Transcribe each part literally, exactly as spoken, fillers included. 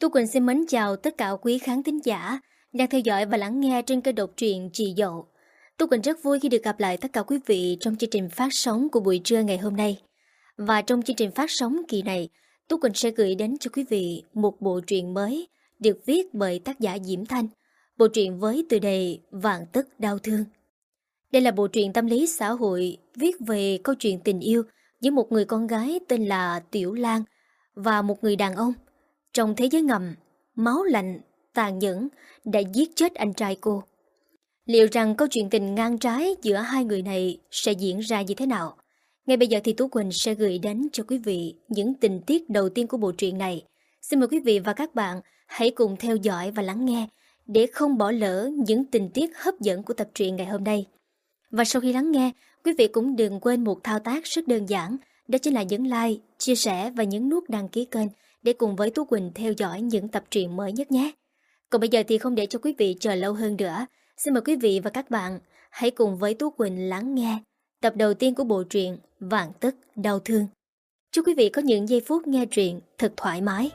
Tú Quỳnh xin mến chào tất cả quý khán thính giả đang theo dõi và lắng nghe trên kênh độc truyện Chị Dậu. Tú Quỳnh rất vui khi được gặp lại tất cả quý vị trong chương trình phát sóng của buổi trưa ngày hôm nay. Và trong chương trình phát sóng kỳ này, Tú Quỳnh sẽ gửi đến cho quý vị một bộ truyện mới được viết bởi tác giả Diễm Thanh. Bộ truyện với tựa đề Vạn Tất Đau Thương. Đây là bộ truyện tâm lý xã hội viết về câu chuyện tình yêu với một người con gái tên là Tiểu Lan và một người đàn ông. Trong thế giới ngầm, máu lạnh, tàn nhẫn đã giết chết anh trai cô. Liệu rằng câu chuyện tình ngang trái giữa hai người này sẽ diễn ra như thế nào? Ngay bây giờ thì Tú Quỳnh sẽ gửi đến cho quý vị những tình tiết đầu tiên của bộ truyện này. Xin mời quý vị và các bạn hãy cùng theo dõi và lắng nghe để không bỏ lỡ những tình tiết hấp dẫn của tập truyện ngày hôm nay. Và sau khi lắng nghe, quý vị cũng đừng quên một thao tác rất đơn giản, đó chính là nhấn like, chia sẻ và nhấn nút đăng ký kênh để cùng với Tú Quỳnh theo dõi những tập truyện mới nhất nhé. Còn bây giờ thì không để cho quý vị chờ lâu hơn nữa, xin mời quý vị và các bạn hãy cùng với Tú Quỳnh lắng nghe tập đầu tiên của bộ truyện Vạn Tất Đau Thương. Chúc quý vị có những giây phút nghe truyện thật thoải mái.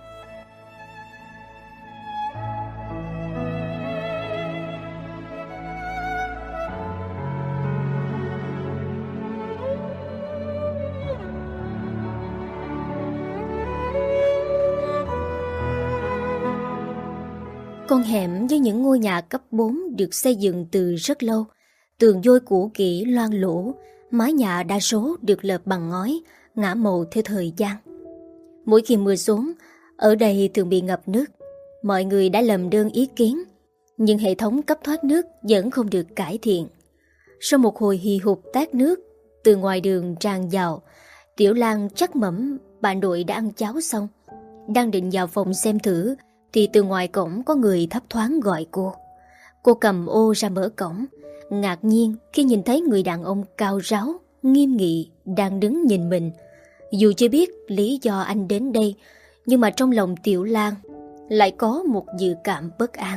Con hẻm với những ngôi nhà cấp bốn được xây dựng từ rất lâu. Tường vôi cũ kỹ loang lổ, mái nhà đa số được lợp bằng ngói, ngả màu theo thời gian. Mỗi khi mưa xuống, ở đây thường bị ngập nước. Mọi người đã lầm đơn ý kiến, nhưng hệ thống cấp thoát nước vẫn không được cải thiện. Sau một hồi hì hục tát nước, từ ngoài đường tràn vào, Tiểu Lan chắc mẩm bà nội đã ăn cháo xong. Đang định vào phòng xem thử, thì từ ngoài cổng có người thấp thoáng gọi cô. Cô cầm ô ra mở cổng, ngạc nhiên khi nhìn thấy người đàn ông cao ráo, nghiêm nghị đang đứng nhìn mình. Dù chưa biết lý do anh đến đây, nhưng mà trong lòng Tiểu Lan lại có một dự cảm bất an.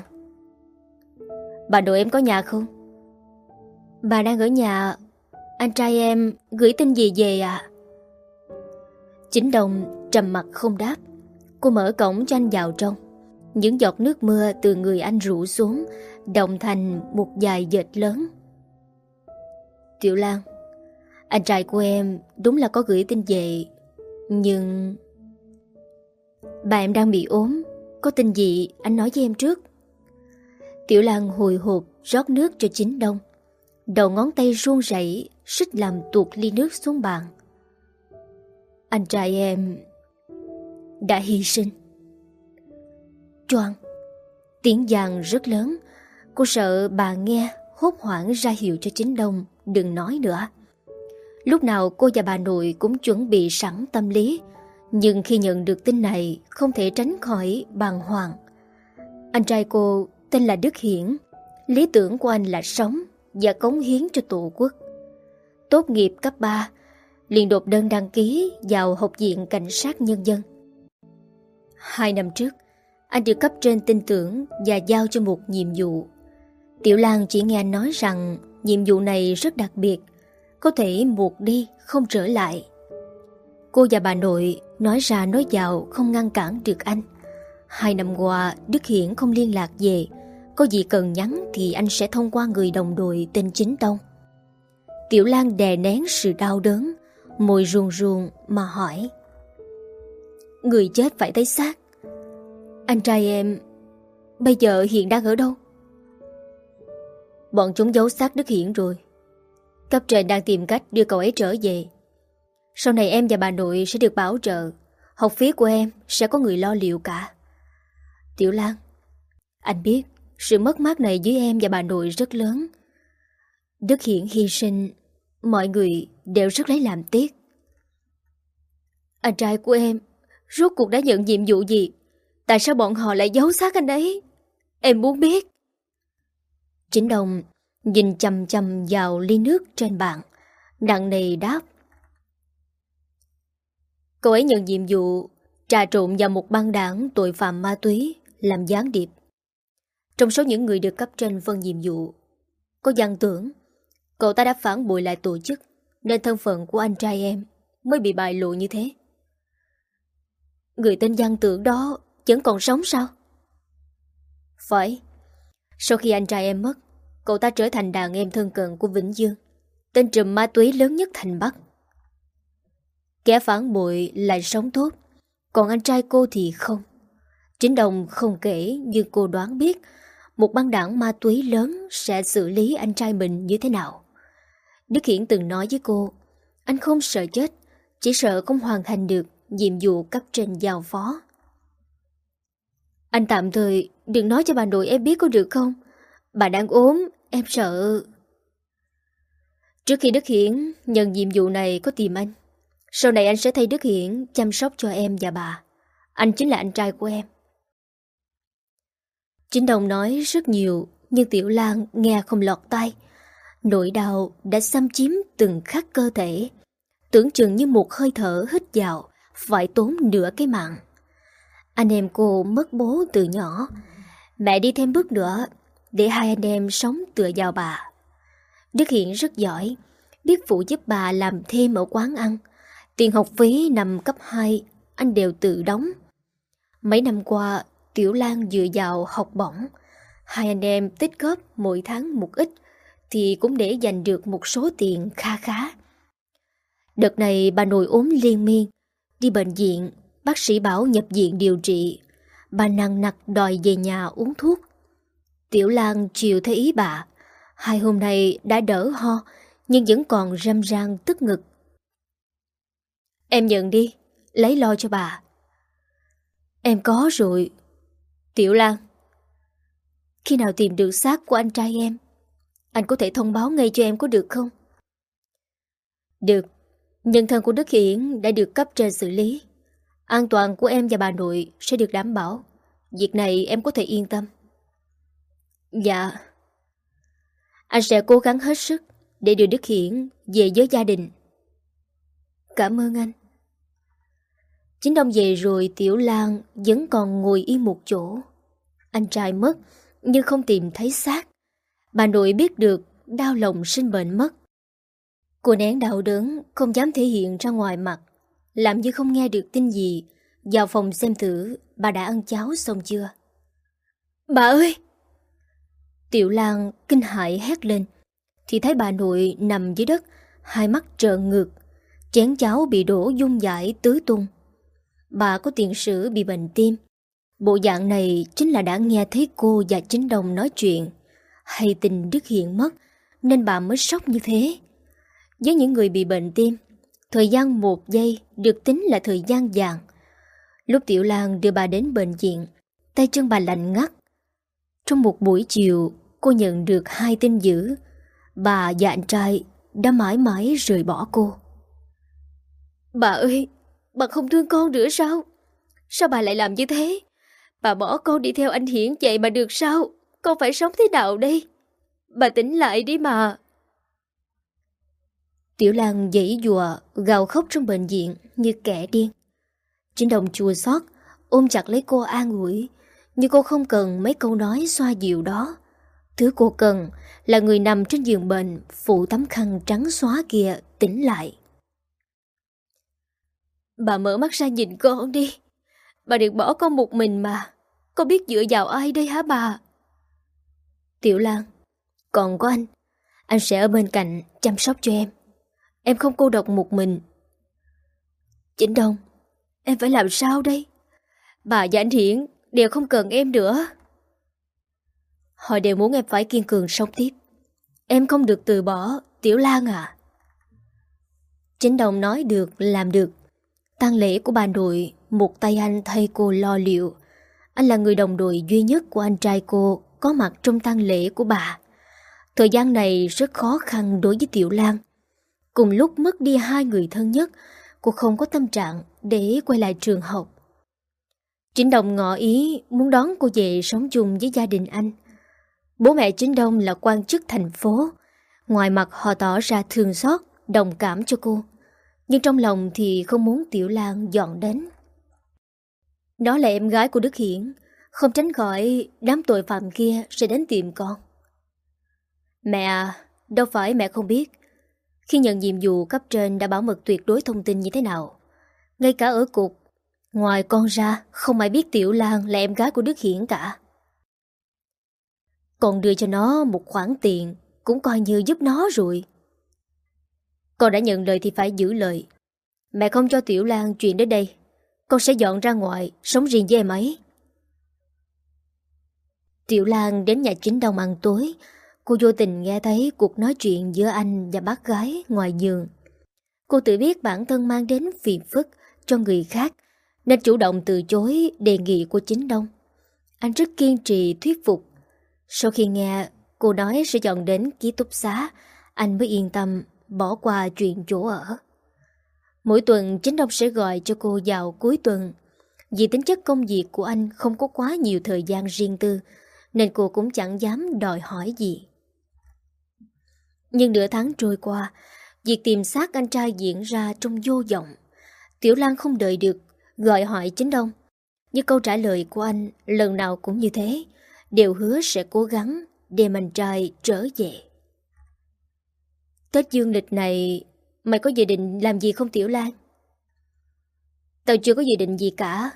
Bà nội em có nhà không? Bà đang ở nhà. Anh trai em gửi tin gì về ạ? À? Chính Đồng trầm mặt không đáp. Cô mở cổng cho anh vào trong. Những giọt nước mưa từ người anh rủ xuống, động thành một dải dệt lớn. Tiểu Lan, anh trai của em đúng là có gửi tin về, nhưng... Bà em đang bị ốm, có tin gì anh nói với em trước. Tiểu Lan hồi hộp rót nước cho Chính Đông. Đầu ngón tay run rẩy, suýt làm tuột ly nước xuống bàn. Anh trai em đã hy sinh. Choang, tiếng giang rất lớn. Cô sợ bà nghe, hốt hoảng ra hiệu cho Chính Đông đừng nói nữa. Lúc nào cô và bà nội cũng chuẩn bị sẵn tâm lý, nhưng khi nhận được tin này không thể tránh khỏi bàng hoàng. Anh trai cô tên là Đức Hiển. Lý tưởng của anh là sống và cống hiến cho Tổ quốc. Tốt nghiệp cấp ba, liền nộp đơn đăng ký vào Học viện Cảnh sát Nhân dân. Hai năm trước, anh được cấp trên tin tưởng và giao cho một nhiệm vụ. Tiểu Lan chỉ nghe anh nói rằng nhiệm vụ này rất đặc biệt, có thể một đi không trở lại. Cô và bà nội nói ra nói vào không ngăn cản được anh. Hai năm qua Đức Hiển không liên lạc về, có gì cần nhắn thì anh sẽ thông qua người đồng đội tên Chính Tông. Tiểu Lan đè nén sự đau đớn, môi run run mà hỏi: Người chết phải thấy xác. Anh trai em bây giờ hiện đang ở đâu? Bọn chúng giấu xác Đức Hiển rồi. Cấp trên đang tìm cách đưa cậu ấy trở về. Sau này em và bà nội sẽ được bảo trợ. Học phí của em sẽ có người lo liệu cả. Tiểu Lan, anh biết sự mất mát này với em và bà nội rất lớn. Đức Hiển hy sinh, mọi người đều rất lấy làm tiếc. Anh trai của em rốt cuộc đã nhận nhiệm vụ gì? Tại sao bọn họ lại giấu xác anh ấy? Em muốn biết. Chính Đồng nhìn chằm chằm vào ly nước trên bàn, nặng nề đáp: Cậu ấy nhận nhiệm vụ trà trộn vào một băng đảng tội phạm ma túy, làm gián điệp. Trong số những người được cấp trên phân nhiệm vụ, có Văn Tưởng. Cậu ta đã phản bội lại tổ chức, nên thân phận của anh trai em mới bị bại lộ như thế. Người tên Văn Tưởng đó vẫn còn sống sao? Phải. Sau khi anh trai em mất, cậu ta trở thành đàn em thân cận của Vĩnh Dương, tên trùm ma túy lớn nhất thành Bắc. Kẻ phản bội lại sống tốt, còn anh trai cô thì không. Chính Đồng không kể, nhưng cô đoán biết một băng đảng ma túy lớn sẽ xử lý anh trai mình như thế nào. Đức Hiển từng nói với cô, anh không sợ chết, chỉ sợ không hoàn thành được nhiệm vụ cấp trên giao phó. Anh tạm thời đừng nói cho bà nội em biết có được không? Bà đang ốm, em sợ. Trước khi Đức Hiển nhận nhiệm vụ này có tìm anh. Sau này anh sẽ thay Đức Hiển chăm sóc cho em và bà. Anh chính là anh trai của em. Chính Đồng nói rất nhiều, nhưng Tiểu Lan nghe không lọt tai. Nỗi đau đã xâm chiếm từng khắc cơ thể, tưởng chừng như một hơi thở hít vào phải tốn nửa cái mạng. Anh em cô mất bố từ nhỏ, mẹ đi thêm bước nữa để hai anh em sống tựa vào bà. Đức Hiển rất giỏi, biết phụ giúp bà làm thêm ở quán ăn. Tiền học phí năm cấp hai anh đều tự đóng. Mấy năm qua Tiểu Lan dựa vào học bổng, hai anh em tích góp mỗi tháng một ít thì cũng để dành được một số tiền kha khá. Đợt này bà nội ốm liên miên, đi bệnh viện, bác sĩ bảo nhập viện điều trị. Bà nằng nặc đòi về nhà uống thuốc. Tiểu Lan chiều theo ý bà. Hai hôm nay đã đỡ ho, nhưng vẫn còn râm ran tức ngực. Em nhận đi, lấy lo cho bà. Em có rồi. Tiểu Lan, khi nào tìm được xác của anh trai em, anh có thể thông báo ngay cho em có được không? Được, nhân thân của Đức Hiển đã được cấp trên xử lý. An toàn của em và bà nội sẽ được đảm bảo. Việc này em có thể yên tâm. Dạ. Anh sẽ cố gắng hết sức để đưa Đức Hiển về với gia đình. Cảm ơn anh. Chính Đông về rồi, Tiểu Lan vẫn còn ngồi yên một chỗ. Anh trai mất nhưng không tìm thấy xác. Bà nội biết được đau lòng sinh bệnh mất. Cô nén đau đớn, không dám thể hiện ra ngoài mặt, làm như không nghe được tin gì. Vào phòng xem thử bà đã ăn cháo xong chưa. Bà ơi! Tiểu Lan kinh hãi hét lên, thì thấy bà nội nằm dưới đất, hai mắt trợn ngược, chén cháo bị đổ dung dãi tứ tung. Bà có tiền sử bị bệnh tim. Bộ dạng này chính là đã nghe thấy cô và Chính Đồng nói chuyện, hay tin Đức Hiển mất, nên bà mới sốc như thế. Với những người bị bệnh tim, thời gian một giây được tính là thời gian vàng. Lúc Tiểu Lan đưa bà đến bệnh viện, tay chân bà lạnh ngắt. Trong một buổi chiều, cô nhận được hai tin dữ. Bà và anh trai đã mãi mãi rời bỏ cô. Bà ơi, bà không thương con nữa sao? Sao bà lại làm như thế? Bà bỏ con đi theo anh Hiển vậy mà được sao? Con phải sống thế nào đây? Bà tỉnh lại đi mà. Tiểu Lan giãy giụa gào khóc trong bệnh viện như kẻ điên. Chính Đồng chua xót ôm chặt lấy cô an ủi, nhưng cô không cần mấy câu nói xoa dịu đó. Thứ cô cần là người nằm trên giường bệnh phủ tấm khăn trắng xóa kia tỉnh lại. Bà mở mắt ra nhìn con đi. Bà đừng bỏ con một mình mà. Con biết dựa vào ai đây hả bà? Tiểu Lan, còn có anh. Anh sẽ ở bên cạnh chăm sóc cho em. Em không cô độc một mình. Chính Đông, em phải làm sao đây? Bà và anh Hiển đều không cần em nữa. Họ đều muốn em phải kiên cường sống tiếp. Em không được từ bỏ, Tiểu Lan à. Chính Đồng nói được làm được. Tang lễ của bà nội, một tay anh thay cô lo liệu. Anh là người đồng đội duy nhất của anh trai cô có mặt trong tang lễ của bà. Thời gian này rất khó khăn đối với Tiểu Lan. Cùng lúc mất đi hai người thân nhất, cô không có tâm trạng để quay lại trường học. Chính Đồng ngỏ ý muốn đón cô về sống chung với gia đình anh. Bố mẹ Chính Đông là quan chức thành phố. Ngoài mặt họ tỏ ra thương xót, đồng cảm cho cô, nhưng trong lòng thì không muốn Tiểu Lan dọn đến. Đó là em gái của Đức Hiển, không tránh khỏi đám tội phạm kia sẽ đến tìm con. Mẹ à, đâu phải mẹ không biết. Khi nhận nhiệm vụ cấp trên đã bảo mật tuyệt đối thông tin như thế nào. Ngay cả ở cục, Ngoài con ra, không ai biết Tiểu Lan là em gái của Đức Hiển cả. Con đưa cho nó một khoản tiền cũng coi như giúp nó rồi. Con đã nhận lời thì phải giữ lời. Mẹ không cho Tiểu Lan chuyển đến đây, con sẽ dọn ra ngoài sống riêng với em ấy. Tiểu Lan đến nhà chính Đông ăn tối. Cô vô tình nghe thấy cuộc nói chuyện giữa anh và bác gái ngoài giường. Cô tự biết bản thân mang đến phiền phức cho người khác, nên chủ động từ chối đề nghị của chính Đông. Anh rất kiên trì thuyết phục. Sau khi nghe cô nói sẽ dọn đến ký túc xá, anh mới yên tâm bỏ qua chuyện chỗ ở. Mỗi tuần chính Đông sẽ gọi cho cô vào cuối tuần. Vì tính chất công việc của anh không có quá nhiều thời gian riêng tư, nên cô cũng chẳng dám đòi hỏi gì. Nhưng nửa tháng trôi qua, việc tìm xác anh trai diễn ra trong vô vọng. Tiểu Lan không đợi được gọi hỏi chính Đông. Nhưng câu trả lời của anh lần nào cũng như thế, đều hứa sẽ cố gắng đem anh trai trở về. Tết dương lịch này mày có dự định làm gì không Tiểu Lan? Tao chưa có dự định gì cả.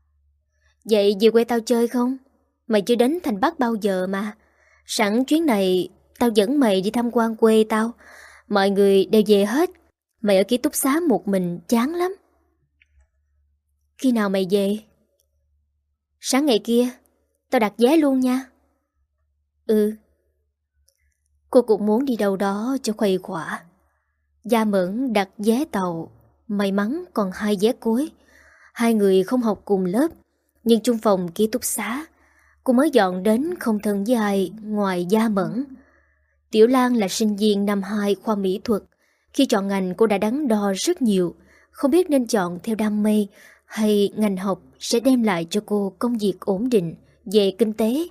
Vậy về quê tao chơi không? Mày chưa đến thành Bắc bao giờ mà. Sẵn chuyến này tao dẫn mày đi tham quan quê tao. Mọi người đều về hết. Mày ở ký túc xá một mình chán lắm. Khi nào mày về? Sáng ngày kia. Tao đặt vé luôn nha. Ừ. Cô cũng muốn đi đâu đó cho khuây khỏa. Gia Mẫn đặt vé tàu. May mắn còn hai vé cuối. Hai người không học cùng lớp, nhưng chung phòng ký túc xá. Cô mới dọn đến không thân với ai ngoài Gia Mẫn. Tiểu Lan là sinh viên năm hai khoa mỹ thuật. Khi chọn ngành cô đã đắn đo rất nhiều, không biết nên chọn theo đam mê hay ngành học sẽ đem lại cho cô công việc ổn định về kinh tế.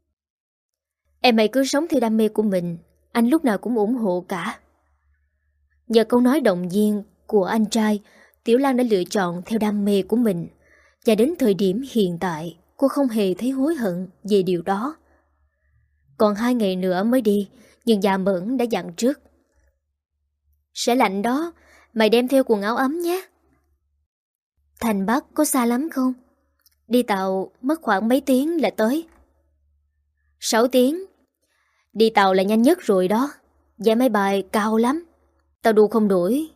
Em mày cứ sống theo đam mê của mình, anh lúc nào cũng ủng hộ cả. Nhờ câu nói động viên của anh trai, Tiểu Lan đã lựa chọn theo đam mê của mình. Và đến thời điểm hiện tại, cô không hề thấy hối hận về điều đó. Còn hai ngày nữa mới đi, nhưng Gia Mẫn đã dặn trước. Sẽ lạnh đó, mày đem theo quần áo ấm nhé. Thành Bắc có xa lắm không? Đi tàu mất khoảng mấy tiếng là tới. Sáu tiếng. Đi tàu là nhanh nhất rồi đó. Vé máy bay cao lắm, tao đu không nổi.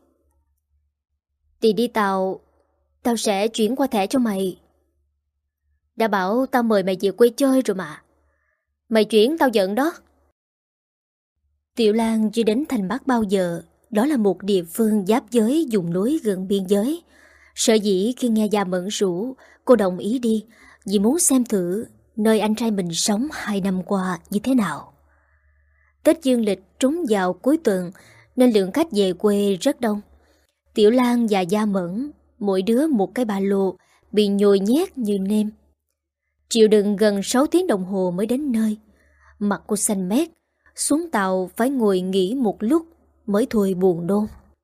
Thì đi tàu, tao sẽ chuyển qua thẻ cho mày. Đã bảo tao mời mày về quê chơi rồi mà. Mày chuyển tao giận đó. Tiểu Lan chưa đến thành Bắc bao giờ. Đó là một địa phương giáp giới vùng núi gần biên giới. Sợ dĩ khi nghe Gia Mẫn rủ, cô đồng ý đi vì muốn xem thử nơi anh trai mình sống hai năm qua như thế nào. Tết dương lịch trúng vào cuối tuần nên lượng khách về quê rất đông. Tiểu Lan và Gia Mẫn mỗi đứa một cái ba lô bị nhồi nhét như nêm. Chịu đựng gần sáu tiếng đồng hồ mới đến nơi. Mặt cô xanh mét, xuống tàu phải ngồi nghỉ một lúc mới thôi buồn nôn.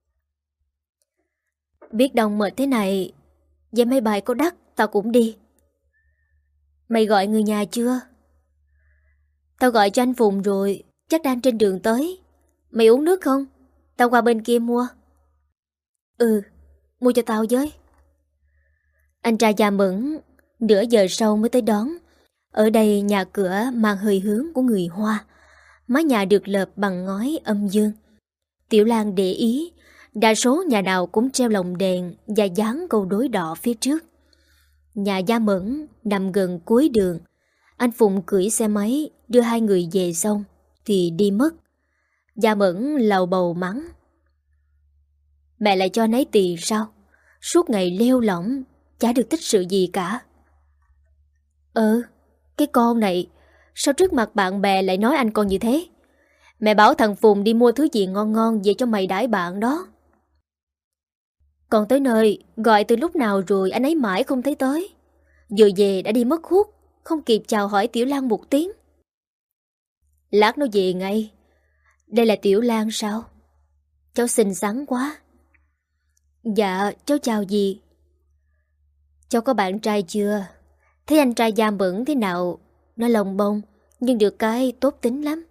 Biết đông mệt thế này, vé máy bay có đắt tao cũng đi. Mày gọi người nhà chưa? Tao gọi cho anh Phùng rồi, chắc đang trên đường tới. Mày uống nước không? Tao qua bên kia mua. Ừ, mua cho tao với. Anh trai Gia Mẫn nửa giờ sau mới tới đón. Ở đây nhà cửa mang hơi hướng của người Hoa. Mái nhà được lợp bằng ngói âm dương. Tiểu Lan để ý, đa số nhà nào cũng treo lồng đèn và dán câu đối đỏ phía trước. Nhà Gia Mẫn nằm gần cuối đường. Anh Phụng cưỡi xe máy đưa hai người về xong thì đi mất. Gia Mẫn lầu bầu mắng. Mẹ lại cho anh ấy tiền sao? Suốt ngày leo lỏng, chả được tích sự gì cả. Ừ, cái con này, sao trước mặt bạn bè lại nói anh con như thế? Mẹ bảo thằng Phùng đi mua thứ gì ngon ngon về cho mày đãi bạn đó. Còn tới nơi, gọi từ lúc nào rồi anh ấy mãi không thấy tới. Vừa về đã đi mất hút, không kịp chào hỏi Tiểu Lan một tiếng. Lát nó về ngay. Đây là Tiểu Lan sao? Cháu xinh xắn quá. Dạ, cháu chào dì. Cháu có bạn trai chưa? Thấy anh trai Gia Mẫn thế nào? Nó lồng bông, nhưng được cái tốt tính lắm.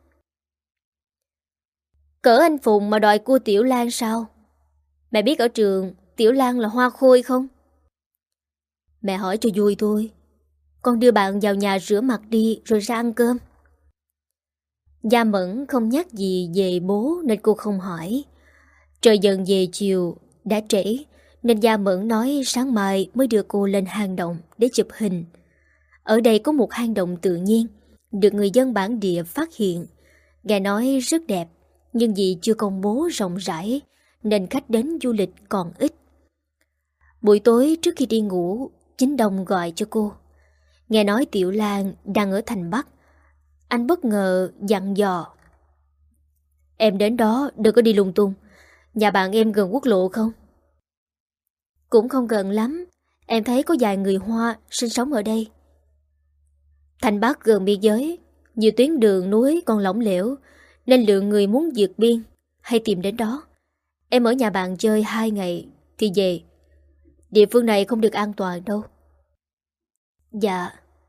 Cỡ anh Phùng mà đòi cua Tiểu Lan sao? Mẹ biết ở trường Tiểu Lan là hoa khôi không? Mẹ hỏi cho vui thôi. Con đưa bạn vào nhà rửa mặt đi rồi ra ăn cơm. Gia Mẫn không nhắc gì về bố nên cô không hỏi. Trời dần về chiều, đã trễ, nên Gia Mẫn nói sáng mai mới đưa cô lên hang động để chụp hình. Ở đây có một hang động tự nhiên, được người dân bản địa phát hiện. Nghe nói rất đẹp, nhưng vì chưa công bố rộng rãi, nên khách đến du lịch còn ít. Buổi tối trước khi đi ngủ, Chính Đông gọi cho cô. Nghe nói Tiểu Lan đang ở thành Bắc. Anh bất ngờ dặn dò: Em đến đó đừng có đi lung tung. Nhà bạn em gần quốc lộ không? Cũng không gần lắm. Em thấy có vài người Hoa sinh sống ở đây. Thành Bắc gần biên giới, nhiều tuyến đường núi còn lỏng lẻo, nên lượng người muốn vượt biên hay tìm đến đó. Em ở nhà bạn chơi hai ngày thì về. Địa phương này không được an toàn đâu. Dạ.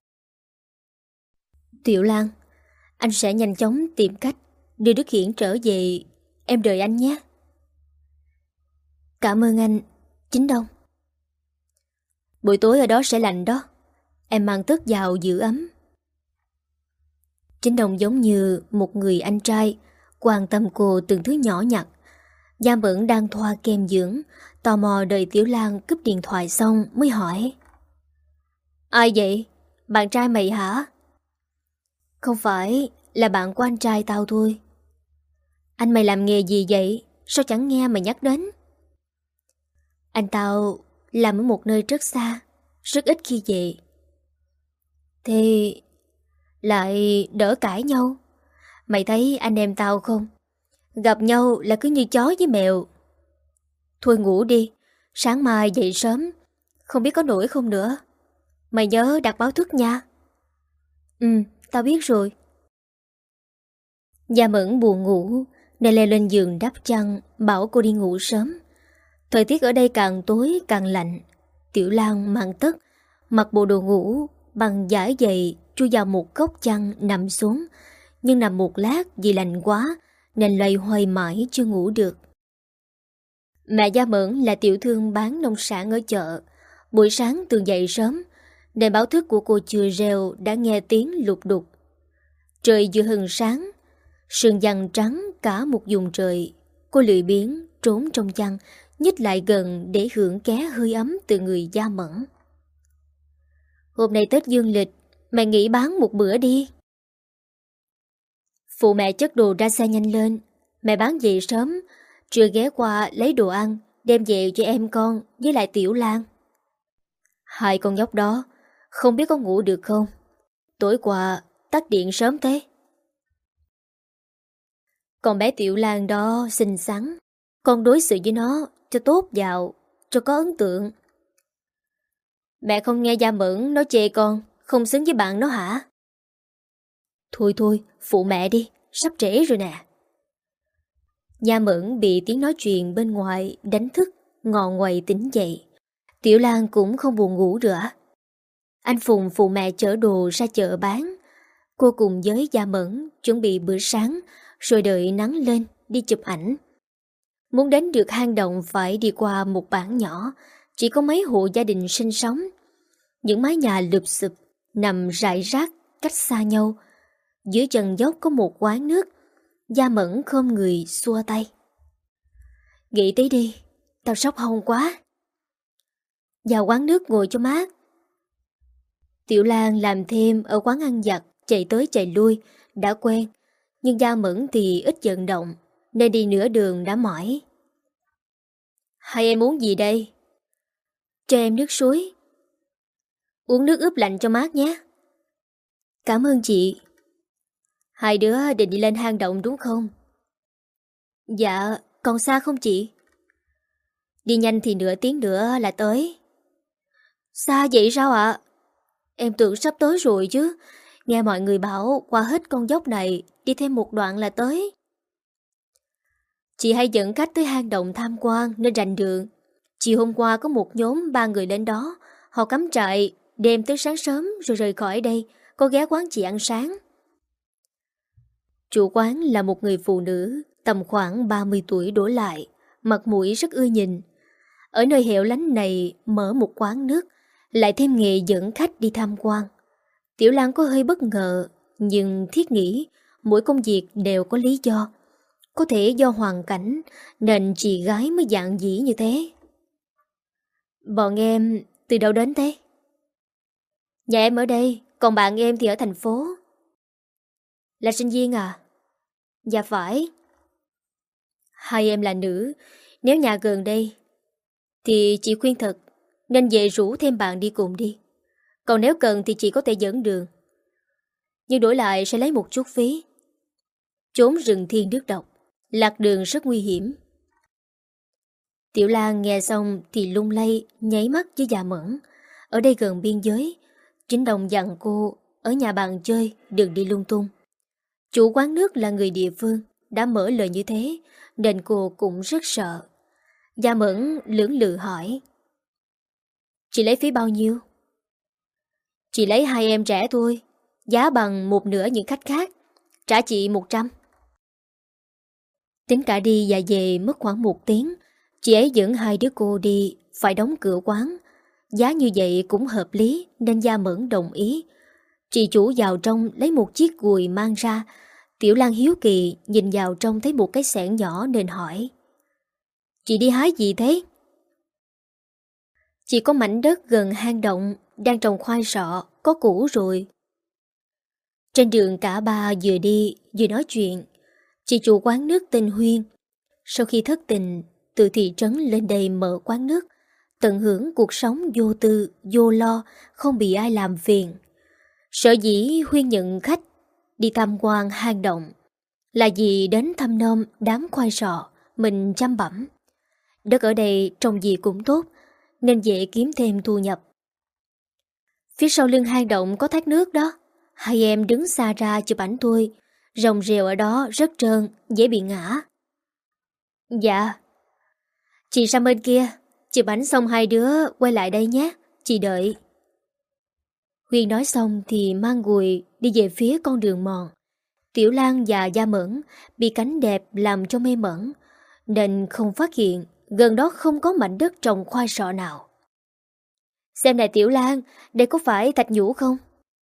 Tiểu Lan, anh sẽ nhanh chóng tìm cách đưa Đức Hiển trở về. Em đợi anh nhé. Cảm ơn anh, Chính Đông. Buổi tối ở đó sẽ lạnh đó. Em mang tất vào giữ ấm. Chính Đông giống như một người anh trai, quan tâm cô từng thứ nhỏ nhặt. Gia Mẫn đang thoa kem dưỡng, tò mò đợi Tiểu Lan cúp điện thoại xong mới hỏi: Ai vậy? Bạn trai mày hả? Không phải, là bạn của anh trai tao thôi. Anh mày làm nghề gì vậy? Sao chẳng nghe mày nhắc đến? Anh tao làm ở một nơi rất xa, rất ít khi về. Thì lại đỡ cãi nhau. Mày thấy anh em tao không? Gặp nhau là cứ như chó với mèo. Thôi ngủ đi, sáng mai dậy sớm, không biết có nổi không nữa. Mày nhớ đặt báo thức nha. Ừ, tao biết rồi. Gia Mẫn buồn ngủ nên leo lên giường đắp chăn, bảo cô đi ngủ sớm. Thời tiết ở đây càng tối càng lạnh. Tiểu Lan mang tất, mặc bộ đồ ngủ, bằng dải dày chui vào một góc chăn nằm xuống. Nhưng nằm một lát vì lạnh quá nên loay hoay mãi chưa ngủ được. Mẹ Gia Mẫn là tiểu thương bán nông sản ở chợ. Buổi sáng thường dậy sớm, đèn báo thức của cô chưa reo đã nghe tiếng lục đục. Trời vừa hừng sáng, sương giăng trắng cả một vùng trời. Cô lười biếng trốn trong chăn, nhích lại gần để hưởng ké hơi ấm từ người Gia Mẫn. Hôm nay Tết dương lịch, mẹ nghỉ bán một bữa đi. Phụ mẹ chất đồ ra xe nhanh lên. Mẹ bán về sớm, trưa ghé qua lấy đồ ăn, đem về cho em con với lại Tiểu Lan. Hai con nhóc đó không biết có ngủ được không? Tối qua tắt điện sớm thế. Con bé Tiểu Lan đó xinh xắn, con đối xử với nó cho tốt vào, cho có ấn tượng. Mẹ không nghe Gia Mẫn nó chê con không xứng với bạn nó hả? Thôi thôi, phụ mẹ đi, sắp trễ rồi nè. Gia Mẫn bị tiếng nói chuyện bên ngoài đánh thức, ngọ nguậy tỉnh dậy. Tiểu Lan cũng không buồn ngủ nữa. Anh Phùng phụ mẹ chở đồ ra chợ bán. Cô cùng với Gia Mẫn chuẩn bị bữa sáng, rồi đợi nắng lên đi chụp ảnh. Muốn đến được hang động phải đi qua một bản nhỏ, chỉ có mấy hộ gia đình sinh sống. Những mái nhà lụp xụp nằm rải rác cách xa nhau. Dưới chân dốc có một quán nước. Gia Mẫn khom người xua tay. Nghỉ tí đi, tao sốc hông quá. Vào quán nước ngồi cho mát. Tiểu Lan làm thêm ở quán ăn vặt, chạy tới chạy lui, đã quen. Nhưng Gia Mẫn thì ít vận động, nên đi nửa đường đã mỏi. Hai em uống gì đây? Cho em nước suối. Uống nước ướp lạnh cho mát nhé. Cảm ơn chị. Hai đứa định đi lên hang động đúng không? Dạ, còn xa không chị? Đi nhanh thì nửa tiếng nữa là tới. Xa vậy sao ạ? Em tưởng sắp tới rồi chứ. Nghe mọi người bảo qua hết con dốc này, đi thêm một đoạn là tới. Chị hay dẫn khách tới hang động tham quan nên rành đường. Chiều hôm qua có một nhóm ba người lên đó. Họ cắm trại, đêm tới sáng sớm rồi rời khỏi đây. Có ghé quán chị ăn sáng. Chủ quán là một người phụ nữ tầm khoảng ba mươi tuổi đổ lại, mặt mũi rất ưa nhìn. Ở nơi hẻo lánh này mở một quán nước lại thêm nghề dẫn khách đi tham quan. Tiểu Lan có hơi bất ngờ, nhưng thiết nghĩ mỗi công việc đều có lý do. Có thể do hoàn cảnh nên chị gái mới dạng dĩ như thế. Bọn em từ đâu đến thế? Nhà em ở đây, còn bạn em thì ở thành phố. Là sinh viên à? Dạ phải. Hai em là nữ, nếu nhà gần đây thì chị khuyên thật nên về rủ thêm bạn đi cùng đi. Còn nếu cần thì chị có thể dẫn đường, nhưng đổi lại sẽ lấy một chút phí. Chốn rừng thiên nước độc, lạc đường rất nguy hiểm. Tiểu Lan nghe xong thì lung lay, nháy mắt với Dạ Mẫn. Ở đây gần biên giới, chính đồng dặn cô ở nhà bạn chơi đừng đi lung tung. Chủ quán nước là người địa phương, đã mở lời như thế nên cô cũng rất sợ. Dạ Mẫn lưỡng lự hỏi: Chị lấy phí bao nhiêu? Chị lấy hai em trẻ thôi, giá bằng một nửa những khách khác. Trả chị một trăm. Tính cả đi và về mất khoảng một tiếng. Chị ấy dẫn hai đứa cô đi, phải đóng cửa quán. Giá như vậy cũng hợp lý nên Gia Mẫn đồng ý. Chị chủ vào trong lấy một chiếc gùi mang ra. Tiểu Lan hiếu kỳ nhìn vào trong thấy một cái xẻng nhỏ nên hỏi: Chị đi hái gì thế? Chị có mảnh đất gần hang động, đang trồng khoai sọ, có củ rồi. Trên đường cả ba vừa đi vừa nói chuyện. Chị chủ quán nước tên Huyên. Sau khi thất tình, từ thị trấn lên đây mở quán nước, tận hưởng cuộc sống vô tư, vô lo, không bị ai làm phiền. Sở dĩ Huyên nhận khách đi tham quan hang động là vì đến thăm nom đám khoai sọ mình chăm bẵm. Đất ở đây trồng gì cũng tốt nên dễ kiếm thêm thu nhập. Phía sau lưng hang động có thác nước đó. Hai em đứng xa ra chụp ảnh thôi. Rồng rêu ở đó rất trơn, dễ bị ngã. Dạ. Chị sang bên kia, chụp ảnh xong hai đứa quay lại đây nhé, chị đợi. Huyên nói xong thì mang gùi đi về phía con đường mòn. Tiểu Lan và Gia Mẫn bị cảnh đẹp làm cho mê mẩn nên không phát hiện gần đó không có mảnh đất trồng khoai sọ nào. Xem này Tiểu Lan, đây có phải thạch nhũ không?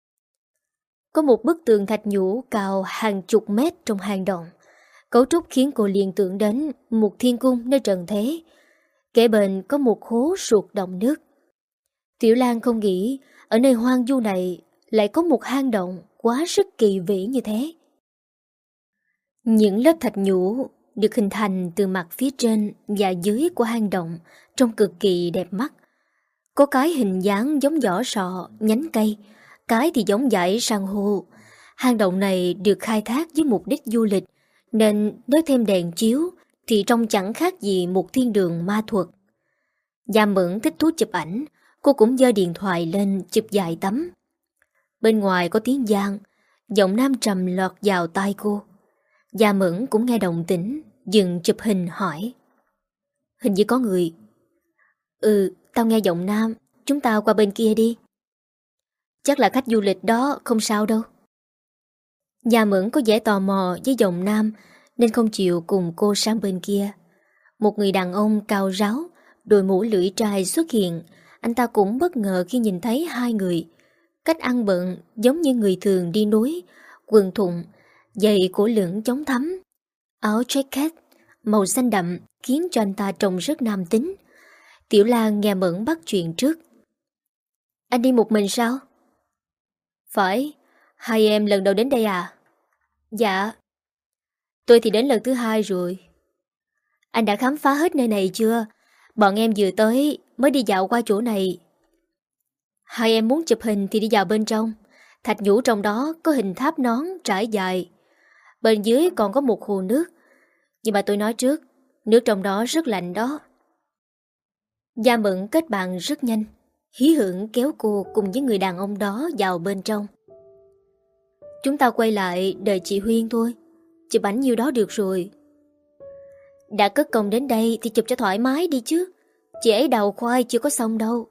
Có một bức tường thạch nhũ cao hàng chục mét trong hang động. Cấu trúc khiến cô liên tưởng đến một thiên cung nơi trần thế. Kế bên có một hố sụt đọng nước. Tiểu Lan không nghĩ ở nơi hoang vu này lại có một hang động quá sức kỳ vĩ như thế. Những lớp thạch nhũ được hình thành từ mặt phía trên và dưới của hang động trông cực kỳ đẹp mắt. Có cái hình dáng giống vỏ sọ, nhánh cây, cái thì giống dải san hô. Hang động này được khai thác với mục đích du lịch nên nếu thêm đèn chiếu thì trông chẳng khác gì một thiên đường ma thuật. Gia Mẫn thích thú chụp ảnh, cô cũng giơ điện thoại lên chụp vài tấm. Bên ngoài có tiếng giang, giọng nam trầm lọt vào tai cô. Gia Mẫn cũng nghe động tĩnh, dừng chụp hình hỏi: Hình như có người. Ừ, tao nghe giọng nam, chúng ta qua bên kia đi. Chắc là khách du lịch đó, không sao đâu. Gia Mẫn có vẻ tò mò với giọng nam nên không chịu cùng cô sang bên kia. Một người đàn ông cao ráo, đội mũ lưỡi trai xuất hiện. Anh ta cũng bất ngờ khi nhìn thấy hai người. Cách ăn bận giống như người thường đi núi, quần thụng, giày cổ lửng chống thấm, áo jacket màu xanh đậm khiến cho anh ta trông rất nam tính. Tiểu Lan nghe Mẫn bắt chuyện trước. Anh đi một mình sao? Phải, hai em lần đầu đến đây à? Dạ. Tôi thì đến lần thứ hai rồi. Anh đã khám phá hết nơi này chưa? Bọn em vừa tới mới đi dạo qua chỗ này. Hai em muốn chụp hình thì đi vào bên trong. Thạch nhũ trong đó có hình tháp nón trải dài. Bên dưới còn có một hồ nước. Nhưng mà tôi nói trước, nước trong đó rất lạnh đó. Gia Mẫn kết bạn rất nhanh, hí hưởng kéo cô cùng với người đàn ông đó vào bên trong. Chúng ta quay lại đợi chị Huyên thôi. Chụp ảnh nhiêu đó được rồi. Đã cất công đến đây thì chụp cho thoải mái đi chứ. Chị ấy đào khoai chưa có xong đâu.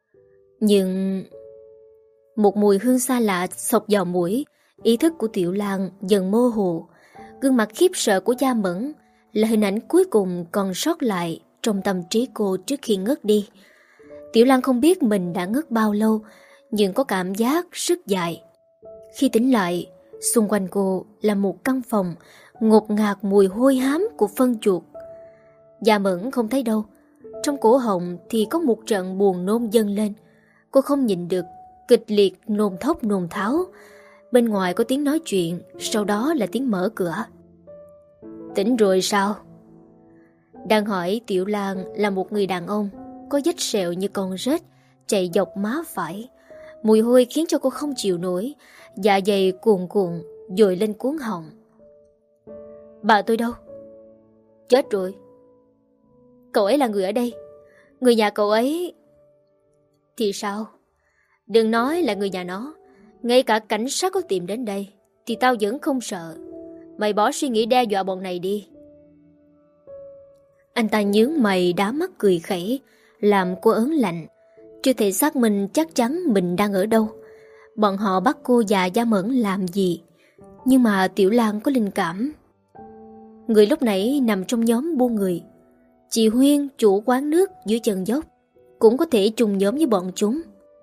Nhưng một mùi hương xa lạ xộc vào mũi. Ý thức của Tiểu Lan dần mơ hồ. Gương mặt khiếp sợ của Gia Mẫn là hình ảnh cuối cùng còn sót lại trong tâm trí cô trước khi ngất đi. Tiểu Lan không biết mình đã ngất bao lâu, nhưng có cảm giác rất dài. Khi tỉnh lại, xung quanh cô là một căn phòng ngột ngạt mùi hôi hám của phân chuột. Dạ Mẫn không thấy đâu. Trong cổ họng thì có một trận buồn nôn dâng lên. Cô không nhịn được, kịch liệt nôn thốc nôn tháo. Bên ngoài có tiếng nói chuyện, sau đó là tiếng mở cửa. Tỉnh rồi sao? Đang hỏi Tiểu Lan là một người đàn ông có vết sẹo như con rết chạy dọc má phải. Mùi hôi khiến cho cô không chịu nổi, dạ dày cuồn cuộn dội lên cuống họng. Bà tôi đâu? Chết rồi. Cậu ấy là người ở đây. Người nhà cậu ấy... Thì sao? Đừng nói là người nhà nó. Ngay cả cảnh sát có tìm đến đây thì tao vẫn không sợ. Mày bỏ suy nghĩ đe dọa bọn này đi. Anh ta nhướng mày đá mắt cười khẩy, làm cô ớn lạnh. Chưa thể xác minh chắc chắn mình đang ở đâu. Bọn họ bắt cô già Gia Mẫn làm gì? Nhưng mà Tiểu Lan có linh cảm. Người lúc nãy nằm trong nhóm buôn người. Chị Huyên, chủ quán nước dưới chân dốc, cũng có thể trùng nhóm với bọn chúng.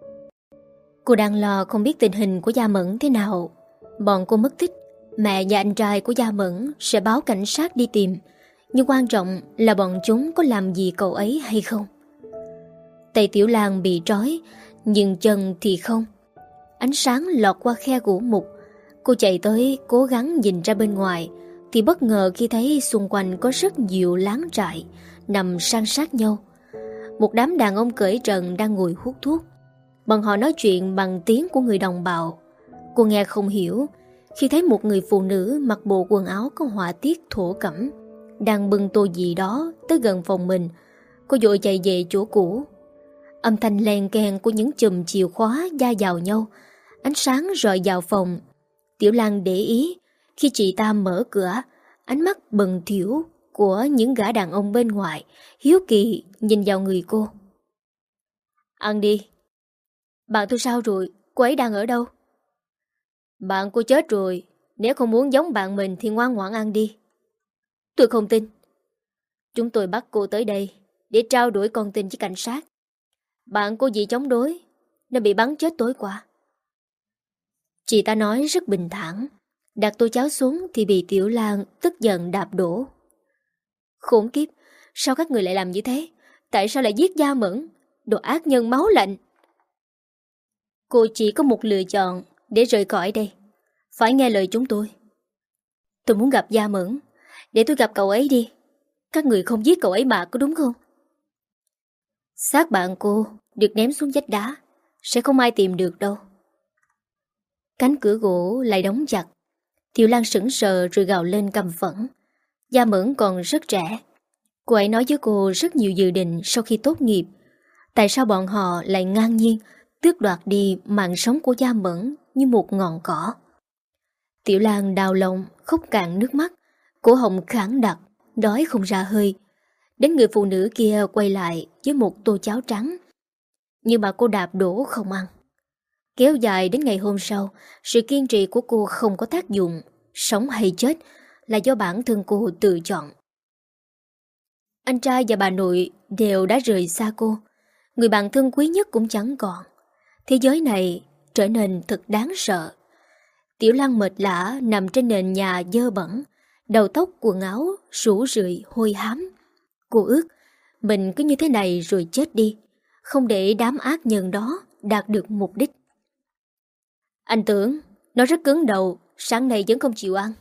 Cô đang lo không biết tình hình của Gia Mẫn thế nào. Bọn cô mất tích, mẹ và anh trai của Gia Mẫn sẽ báo cảnh sát đi tìm. Nhưng quan trọng là bọn chúng có làm gì cậu ấy hay không. Tay Tiểu Lan bị trói, nhưng chân thì không. Ánh sáng lọt qua khe gỗ mục. Cô chạy tới cố gắng nhìn ra bên ngoài, thì bất ngờ khi thấy xung quanh có rất nhiều láng trại nằm san sát nhau. Một đám đàn ông cởi trần đang ngồi hút thuốc. Bọn họ nói chuyện bằng tiếng của người đồng bào. Cô nghe không hiểu khi thấy một người phụ nữ mặc bộ quần áo có họa tiết thổ cẩm đang bưng tô gì đó tới gần phòng mình. Cô vội chạy về chỗ cũ. Âm thanh len keng của những chùm chìa khóa va vào nhau, ánh sáng rọi vào phòng. Tiểu Lan để ý khi chị ta mở cửa, ánh mắt bần thiểu của những gã đàn ông bên ngoài hiếu kỳ nhìn vào người cô. Ăn đi. Bạn tôi sao rồi? Cô ấy đang ở đâu? Bạn cô chết rồi. Nếu không muốn giống bạn mình thì ngoan ngoãn ăn đi. Tôi không tin. Chúng tôi bắt cô tới đây để trao đổi con tin với cảnh sát. Bạn cô vì chống đối nên bị bắn chết tối qua. Chị ta nói rất bình thản. Đặt tô cháo xuống thì bị Tiểu Lan tức giận đạp đổ. Khốn kiếp, sao các người lại làm như thế? Tại sao lại giết Gia Mẫn? Đồ ác nhân máu lạnh. Cô chỉ có một lựa chọn để rời khỏi đây. Phải nghe lời chúng tôi. Tôi muốn gặp Gia Mẫn. Để tôi gặp cậu ấy đi. Các người không giết cậu ấy mà, có đúng không? Xác bạn cô được ném xuống vách đá, sẽ không ai tìm được đâu. Cánh cửa gỗ lại đóng chặt. Tiểu Lan sững sờ rồi gào lên căm phẫn. Gia Mẫn còn rất trẻ. Cô ấy nói với cô rất nhiều dự định sau khi tốt nghiệp. Tại sao bọn họ lại ngang nhiên tước đoạt đi mạng sống của Gia Mẫn như một ngọn cỏ? Tiểu Lan đau lòng, khóc cạn nước mắt, cổ họng khản đặc, đói không ra hơi. Đến người phụ nữ kia quay lại với một tô cháo trắng, nhưng mà cô đạp đổ không ăn. Kéo dài đến ngày hôm sau, sự kiên trì của cô không có tác dụng. Sống hay chết là do bản thân cô tự chọn. Anh trai và bà nội đều đã rời xa cô. Người bạn thân quý nhất cũng chẳng còn. Thế giới này trở nên thật đáng sợ. Tiểu Lan mệt lả nằm trên nền nhà dơ bẩn, đầu tóc quần áo rủ rượi hôi hám. Cô ước mình cứ như thế này rồi chết đi, không để đám ác nhân đó đạt được mục đích. Anh tưởng nó rất cứng đầu, sáng nay vẫn không chịu ăn.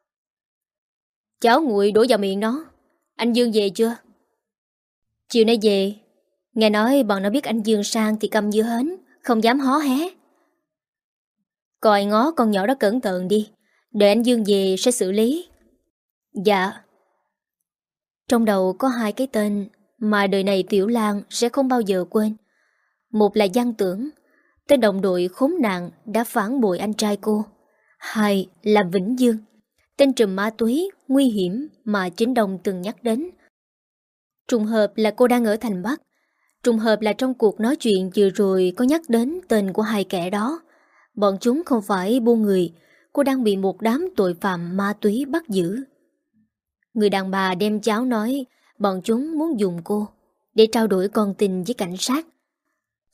Cháo nguội đổ vào miệng nó. Anh Dương về chưa? Chiều nay về. Nghe nói bọn nó biết anh Dương sang thì câm như hến, không dám hó hé. Coi ngó con nhỏ đó cẩn thận đi, đợi anh Dương về sẽ xử lý. Dạ. Trong đầu có hai cái tên mà đời này Tiểu Lan sẽ không bao giờ quên. Một là Văn Tưởng, tên đồng đội khốn nạn đã phản bội anh trai cô. Hai là Vĩnh Dương, tên trùm ma túy nguy hiểm mà Chính Đông từng nhắc đến. Trùng hợp là cô đang ở thành Bắc. Trùng hợp là trong cuộc nói chuyện vừa rồi có nhắc đến tên của hai kẻ đó. Bọn chúng không phải buôn người. Cô đang bị một đám tội phạm ma túy bắt giữ. Người đàn bà đem cháo nói bọn chúng muốn dùng cô để trao đổi con tin với cảnh sát.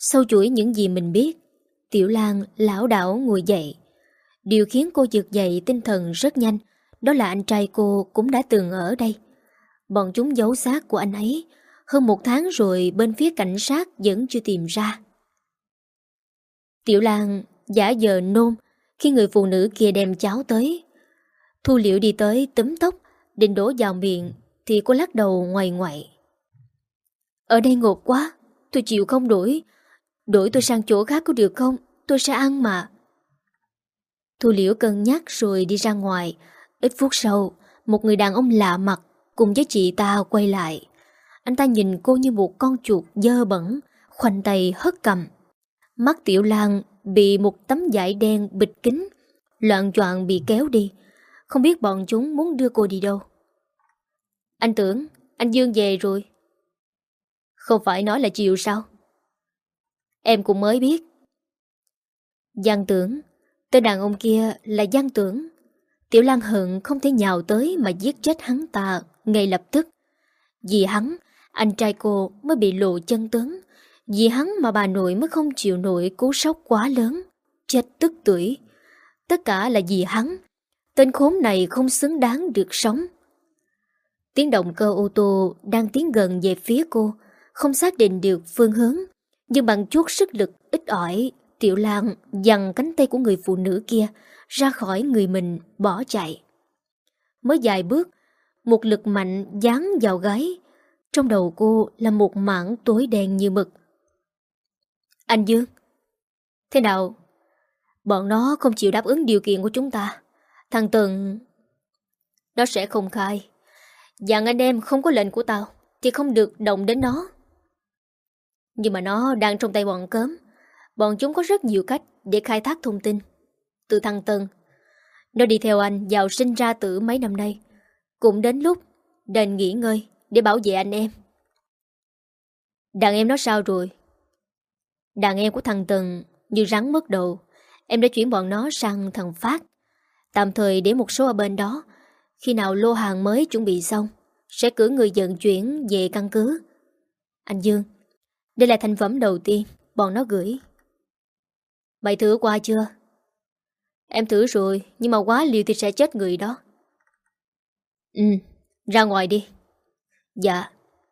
Sau chuỗi những gì mình biết, Tiểu Lan lảo đảo ngồi dậy. Điều khiến cô giật dậy tinh thần rất nhanh, đó là anh trai cô cũng đã từng ở đây. Bọn chúng giấu xác của anh ấy hơn một tháng rồi, bên phía cảnh sát vẫn chưa tìm ra. Tiểu Lan giả vờ nôn khi người phụ nữ kia đem cháo tới. Thu Liễu đi tới túm tóc định đổ vào miệng thì cô lắc đầu ngoại ngoại. Ở đây ngột quá, tôi chịu không nổi. Đổi tôi sang chỗ khác có được không? Tôi sẽ ăn mà. Thu Liễu cân nhắc rồi đi ra ngoài. Ít phút sau, một người đàn ông lạ mặt cùng với chị ta quay lại. Anh ta nhìn cô như một con chuột dơ bẩn, khoanh tay hất cầm. Mắt Tiểu Lan bị một tấm vải đen bịt kín, loạng choạng bị kéo đi. Không biết bọn chúng muốn đưa cô đi đâu. Anh tưởng anh Dương về rồi. Không phải nói là chiều sao? Em cũng mới biết. Giang Tưởng, tên đàn ông kia là Giang Tưởng. Tiểu Lan hận không thể nhào tới mà giết chết hắn ta ngay lập tức. Vì hắn, anh trai cô mới bị lộ chân tướng. Vì hắn mà bà nội mới không chịu nổi cú sốc quá lớn, chết tức tưởi. Tất cả là vì hắn. Tên khốn này không xứng đáng được sống. Tiếng động cơ ô tô đang tiến gần về phía cô, không xác định được phương hướng. Nhưng bằng chút sức lực ít ỏi, Tiểu Lan giằng cánh tay của người phụ nữ kia ra khỏi người mình bỏ chạy. Mới vài bước, một lực mạnh giáng vào gáy. Trong đầu cô là một mảng tối đen như mực. Anh Dương, thế nào? Bọn nó không chịu đáp ứng điều kiện của chúng ta. Thằng Tần, nó sẽ không khai. Dặn anh em không có lệnh của tao thì không được động đến nó. Nhưng mà nó đang trong tay bọn cớm. Bọn chúng có rất nhiều cách để khai thác thông tin. Từ thằng Tần, nó đi theo anh vào sinh ra tử mấy năm nay, cũng đến lúc đền nghỉ ngơi để bảo vệ anh em. Đàn em nó sao rồi? Đàn em của thằng Tần như rắn mất đầu. Em đã chuyển bọn nó sang thằng Phát, tạm thời để một số ở bên đó. Khi nào lô hàng mới chuẩn bị xong, sẽ cử người vận chuyển về căn cứ. Anh Dương, đây là thành phẩm đầu tiên bọn nó gửi. Mày thử qua chưa? Em thử rồi, nhưng mà quá liều thì sẽ chết người đó. Ừ, ra ngoài đi. Dạ.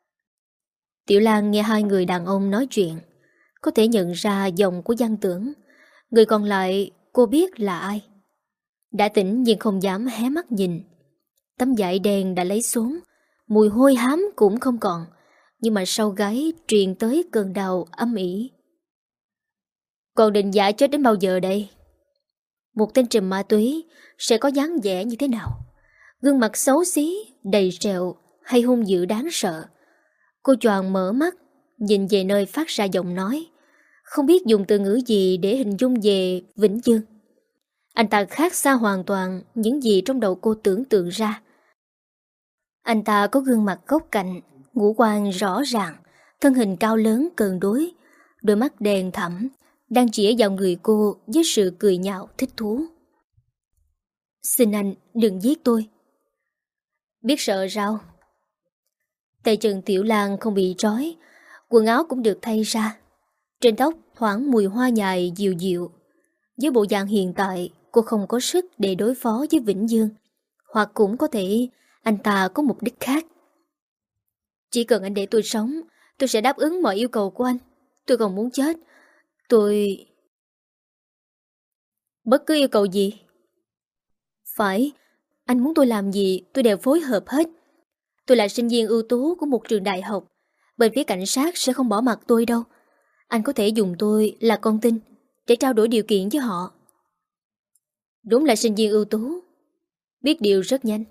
Tiểu Lan nghe hai người đàn ông nói chuyện, có thể nhận ra giọng của Giang Tưởng. Người còn lại cô biết là ai. Đã tỉnh nhưng không dám hé mắt nhìn. Tấm vải đen đã lấy xuống, mùi hôi hám cũng không còn. Nhưng mà sau gáy truyền tới cơn đau âm ỉ. Còn định giả chết đến bao giờ đây? Một tên trùm ma túy sẽ có dáng vẻ như thế nào? Gương mặt xấu xí, đầy sẹo hay hung dữ đáng sợ? Cô choàng mở mắt, nhìn về nơi phát ra giọng nói, không biết dùng từ ngữ gì để hình dung về Vĩnh Dương. Anh ta khác xa hoàn toàn những gì trong đầu cô tưởng tượng ra. Anh ta có gương mặt góc cạnh, ngũ quan rõ ràng, thân hình cao lớn cân đối, đôi mắt đen thẳm, đang chĩa vào người cô với sự cười nhạo thích thú. Xin anh đừng giết tôi. Biết sợ sao? Tay chân Tiểu Lan không bị trói, quần áo cũng được thay ra. Trên tóc thoảng mùi hoa nhài dịu dịu. Với bộ dạng hiện tại, cô không có sức để đối phó với Vĩnh Dương. Hoặc cũng có thể anh ta có mục đích khác. Chỉ cần anh để tôi sống, tôi sẽ đáp ứng mọi yêu cầu của anh. Tôi còn muốn chết. Tôi... Bất cứ yêu cầu gì? Phải, anh muốn tôi làm gì tôi đều phối hợp hết. Tôi là sinh viên ưu tú của một trường đại học. Bên phía cảnh sát sẽ không bỏ mặc tôi đâu. Anh có thể dùng tôi là con tin để trao đổi điều kiện với họ. Đúng là sinh viên ưu tú. Biết điều rất nhanh.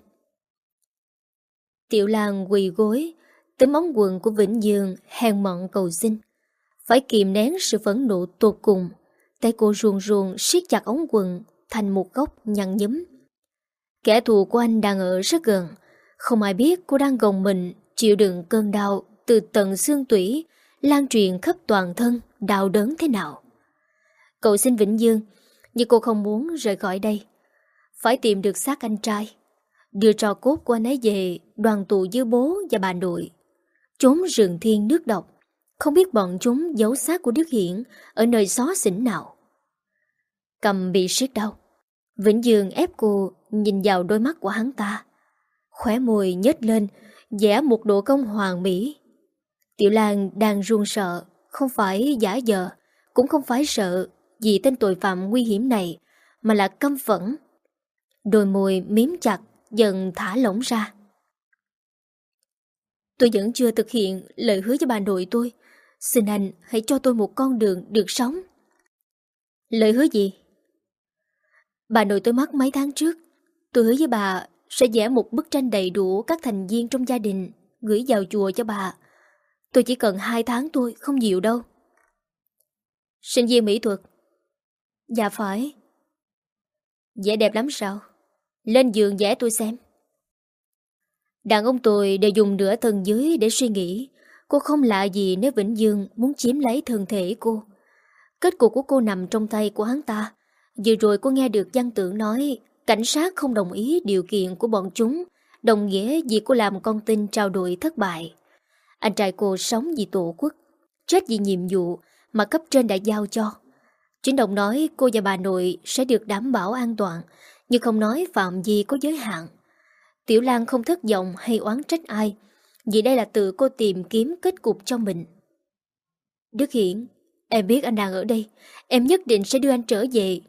Tiểu Lan quỳ gối, túm ống quần của Vĩnh Dương hèn mọn cầu xin. Phải kìm nén sự phẫn nộ tột cùng. Tay cô ruồn ruồn siết chặt ống quần thành một góc nhăn nhúm. Kẻ thù của anh đang ở rất gần. Không ai biết cô đang gồng mình chịu đựng cơn đau từ tận xương tủy, lan truyền khắp toàn thân, đau đớn thế nào. Cậu xin Vĩnh Dương, nhưng cô không muốn rời khỏi đây. Phải tìm được xác anh trai, đưa tro cốt của anh ấy về đoàn tụ với bố và bà nội. Chốn rừng thiên nước độc, Không biết bọn chúng giấu xác của Đức Hiển ở nơi xó xỉnh nào. Cầm bị siết đau, Vĩnh Dương ép cô nhìn vào đôi mắt của hắn ta. Khóe môi nhếch lên, vẽ một độ cong hoàn mỹ. Tiểu Lan đang run sợ, không phải giả vờ, cũng không phải sợ vì tên tội phạm nguy hiểm này, mà là căm phẫn. Đôi môi miếm chặt, dần thả lỏng ra. Tôi vẫn chưa thực hiện lời hứa với bà nội tôi. Xin anh hãy cho tôi một con đường được sống. Lời hứa gì? Bà nội tôi mất mấy tháng trước. Tôi hứa với bà sẽ vẽ một bức tranh đầy đủ các thành viên trong gia đình, gửi vào chùa cho bà. Tôi chỉ cần hai tháng thôi, không nhiều đâu. Sinh viên mỹ thuật? Dạ phải. Vẽ đẹp lắm sao? Lên giường vẽ tôi xem. Đàn ông tôi đều dùng nửa thân dưới để suy nghĩ. Cô không lạ gì nếu Vĩnh Dương muốn chiếm lấy thân thể cô. Kết cục của cô nằm trong tay của hắn ta. Vừa rồi cô nghe được Văn Tưởng nói cảnh sát không đồng ý điều kiện của bọn chúng, đồng nghĩa vì cô làm con tin trao đổi thất bại. Anh trai cô sống vì tổ quốc, chết vì nhiệm vụ mà cấp trên đã giao cho. Chính đồng nói cô và bà nội sẽ được đảm bảo an toàn, nhưng không nói phạm vi có giới hạn. Tiểu Lan không thất vọng hay oán trách ai, vì đây là tự cô tìm kiếm kết cục cho mình. Đức Hiển, em biết anh đang ở đây, em nhất định sẽ đưa anh trở về.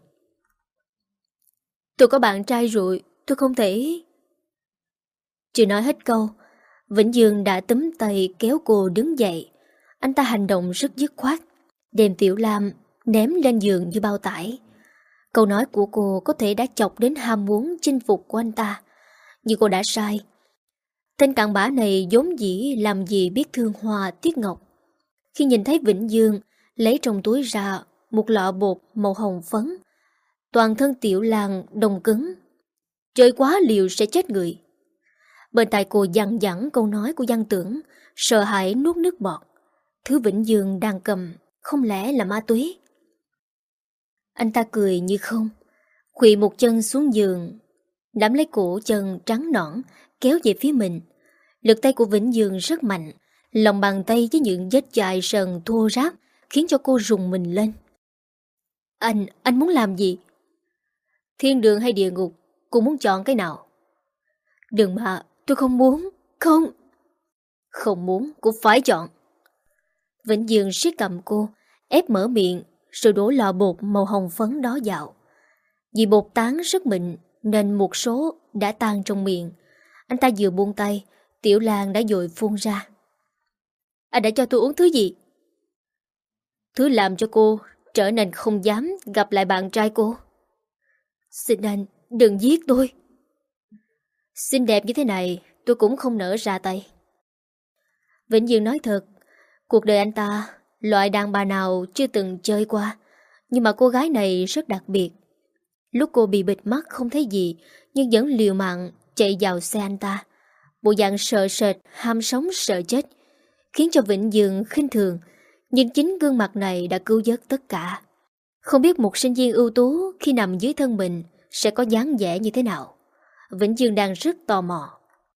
Tôi có bạn trai rồi, tôi không thể... Chưa nói hết câu, Vĩnh Dương đã túm tay kéo cô đứng dậy. Anh ta hành động rất dứt khoát, đem Tiểu Lam ném lên giường như bao tải. Câu nói của cô có thể đã chọc đến ham muốn chinh phục của anh ta, nhưng cô đã sai. Tên cặn bã này vốn dĩ làm gì biết thương hoa tiếc ngọc. Khi nhìn thấy Vĩnh Dương lấy trong túi ra một lọ bột màu hồng phấn, toàn thân Tiểu Lan đông cứng. Chơi quá liều sẽ chết người. Bên tai cô dằn dẳng câu nói của Văn Tưởng, sợ hãi nuốt nước bọt. Thứ Vĩnh Dương đang cầm không lẽ là ma túy? Anh ta cười như không, khuỵu một chân xuống giường, nắm lấy cổ chân trắng nõn kéo về phía mình. Lực tay của Vĩnh Dương rất mạnh, lòng bàn tay với những vết chài sần thô ráp khiến cho cô rùng mình lên. Anh, anh muốn làm gì? Thiên đường hay địa ngục, cô muốn chọn cái nào? Đừng mà, tôi không muốn, không. Không muốn, cô phải chọn. Vĩnh Dương siết cầm cô, ép mở miệng, rồi đổ lọ bột màu hồng phấn đó vào. Vì bột tán rất mịn nên một số đã tan trong miệng. Anh ta vừa buông tay, Tiểu Lan đã dội phun ra. Anh đã cho tôi uống thứ gì? Thứ làm cho cô trở nên không dám gặp lại bạn trai cô. Xin anh, đừng giết tôi. Xinh đẹp như thế này, tôi cũng không nỡ ra tay. Vĩnh Dương nói thật, cuộc đời anh ta, loại đàn bà nào chưa từng chơi qua, nhưng mà cô gái này rất đặc biệt. Lúc cô bị bịt mắt không thấy gì, nhưng vẫn liều mạng chạy vào xe anh ta. Bộ dạng sợ sệt, ham sống sợ chết, khiến cho Vĩnh Dương khinh thường, nhưng chính gương mặt này đã cứu vớt tất cả. Không biết một sinh viên ưu tú khi nằm dưới thân mình sẽ có dáng vẻ như thế nào. Vĩnh Dương đang rất tò mò.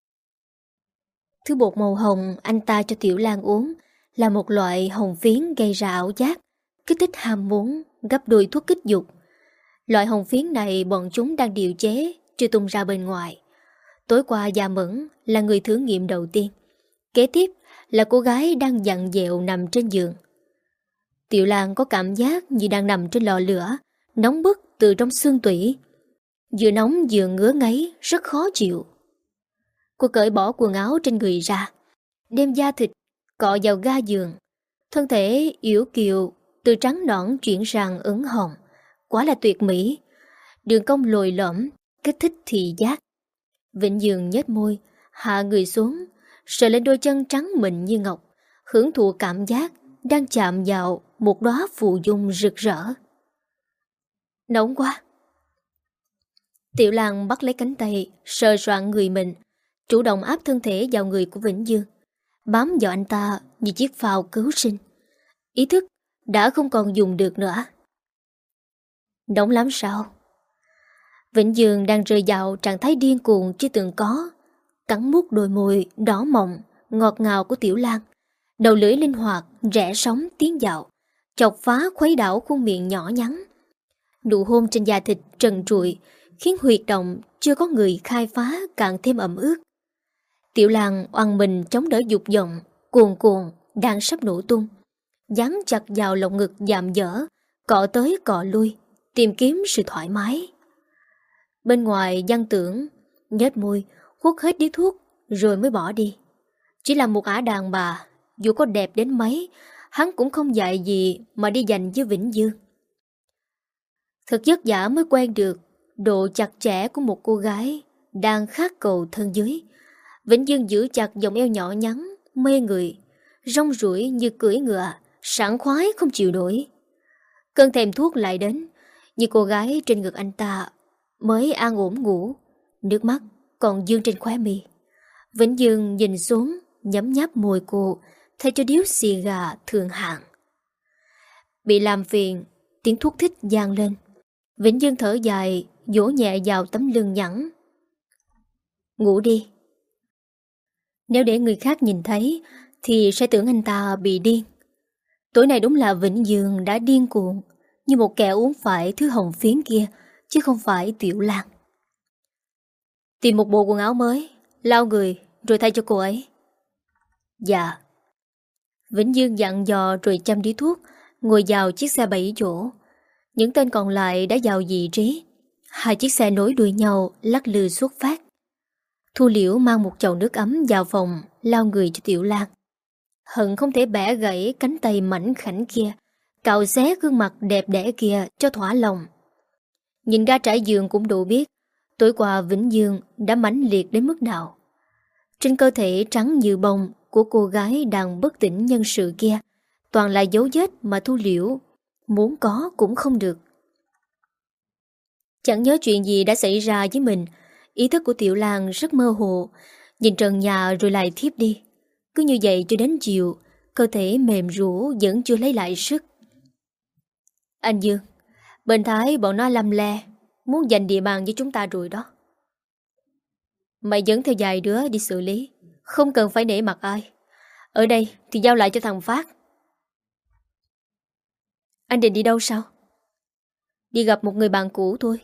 Thứ bột màu hồng anh ta cho Tiểu Lan uống là một loại hồng phiến gây ra ảo giác, kích thích ham muốn, gấp đôi thuốc kích dục. Loại hồng phiến này bọn chúng đang điều chế, chưa tung ra bên ngoài. Tối qua Gia Mẫn là người thử nghiệm đầu tiên. Kế tiếp là cô gái đang dặn dẹo nằm trên giường. Tiểu Lan có cảm giác như đang nằm trên lò lửa, nóng bức từ trong xương tủy. Vừa nóng vừa ngứa ngáy, rất khó chịu. Cô cởi bỏ quần áo trên người ra, đem da thịt cọ vào ga giường. Thân thể yếu kiều từ trắng nõn chuyển sang ửng hồng, quá là tuyệt mỹ. Đường cong lồi lõm, kích thích thị giác. Vĩnh Dương nhếch môi, hạ người xuống, sờ lên đôi chân trắng mịn như ngọc, hưởng thụ cảm giác đang chạm vào một đóa phù dung rực rỡ. Nóng quá. Tiểu Lan bắt lấy cánh tay, sờ soạn người mình, chủ động áp thân thể vào người của Vĩnh Dương, bám vào anh ta như chiếc phao cứu sinh. Ý thức đã không còn dùng được nữa. Nóng lắm sao? Vĩnh Dương đang rơi vào trạng thái điên cuồng chưa từng có, cắn mút đôi môi đỏ mọng, ngọt ngào của Tiểu Lan, Đầu lưỡi linh hoạt, rẽ sóng tiến dạo, chọc phá khuấy đảo khuôn miệng nhỏ nhắn. Nụ hôn trên da thịt trần trụi khiến huyệt động chưa có người khai phá càng thêm ẩm ướt. Tiểu Lan oằn mình chống đỡ dục vọng cuồn cuộn đang sắp nổ tung, dán chặt vào lồng ngực dạm dở, cọ tới cọ lui, tìm kiếm sự thoải mái. Bên ngoài Văn Tưởng nhếch môi, hút hết điếu thuốc rồi mới bỏ đi. Chỉ là một ả đàn bà, dù có đẹp đến mấy, hắn cũng không dạy gì mà đi dành với Vĩnh Dương. Thật vất vả mới quen được độ chặt chẽ của một cô gái đang khát cầu thân dưới. Vĩnh Dương giữ chặt vòng eo nhỏ nhắn, mê người, rong ruổi như cưỡi ngựa, sảng khoái không chịu nổi. Cơn thèm thuốc lại đến, như cô gái trên ngực anh ta mới an ổn ngủ, nước mắt còn dương trên khóe mi. Vĩnh Dương nhìn xuống, nhấm nháp môi cô, thay cho điếu xì gà thường hạng. Bị làm phiền, tiếng thuốc thích vang lên. Vĩnh Dương thở dài, vỗ nhẹ vào tấm lưng nhẵn. Ngủ đi. Nếu để người khác nhìn thấy thì sẽ tưởng anh ta bị điên. Tối nay đúng là Vĩnh Dương đã điên cuồng, như một kẻ uống phải thứ hồng phiến kia, chứ không phải Tiểu Lan. Tìm một bộ quần áo mới, lau người rồi thay cho cô ấy. Dạ. Vĩnh Dương dặn dò rồi chăm điếu thuốc, ngồi vào chiếc xe bảy chỗ. Những tên còn lại đã vào vị trí. Hai chiếc xe nối đuôi nhau lắc lư xuất phát. Thu Liễu mang một chậu nước ấm vào phòng lau người cho Tiểu Lan. Hận không thể bẻ gãy cánh tay mảnh khảnh kia, cạo xé gương mặt đẹp đẽ kia cho thỏa lòng. Nhìn ra trải giường cũng đủ biết tối qua Vĩnh Dương đã mãnh liệt đến mức nào. Trên cơ thể trắng như bông của cô gái đang bất tỉnh nhân sự kia toàn là dấu vết mà Thu Liễu muốn có cũng không được. Chẳng nhớ chuyện gì đã xảy ra với mình. Ý thức của Tiểu Lan rất mơ hồ, nhìn trần nhà rồi lại thiếp đi. Cứ như vậy cho đến chiều, cơ thể mềm rũ vẫn chưa lấy lại sức. Anh Dương, bên Thái bọn nó lăm le, muốn giành địa bàn với chúng ta rồi đó. Mày dẫn theo vài đứa đi xử lý, không cần phải nể mặt ai. Ở đây thì giao lại cho thằng Phát. Anh định đi đâu sao? Đi gặp một người bạn cũ thôi.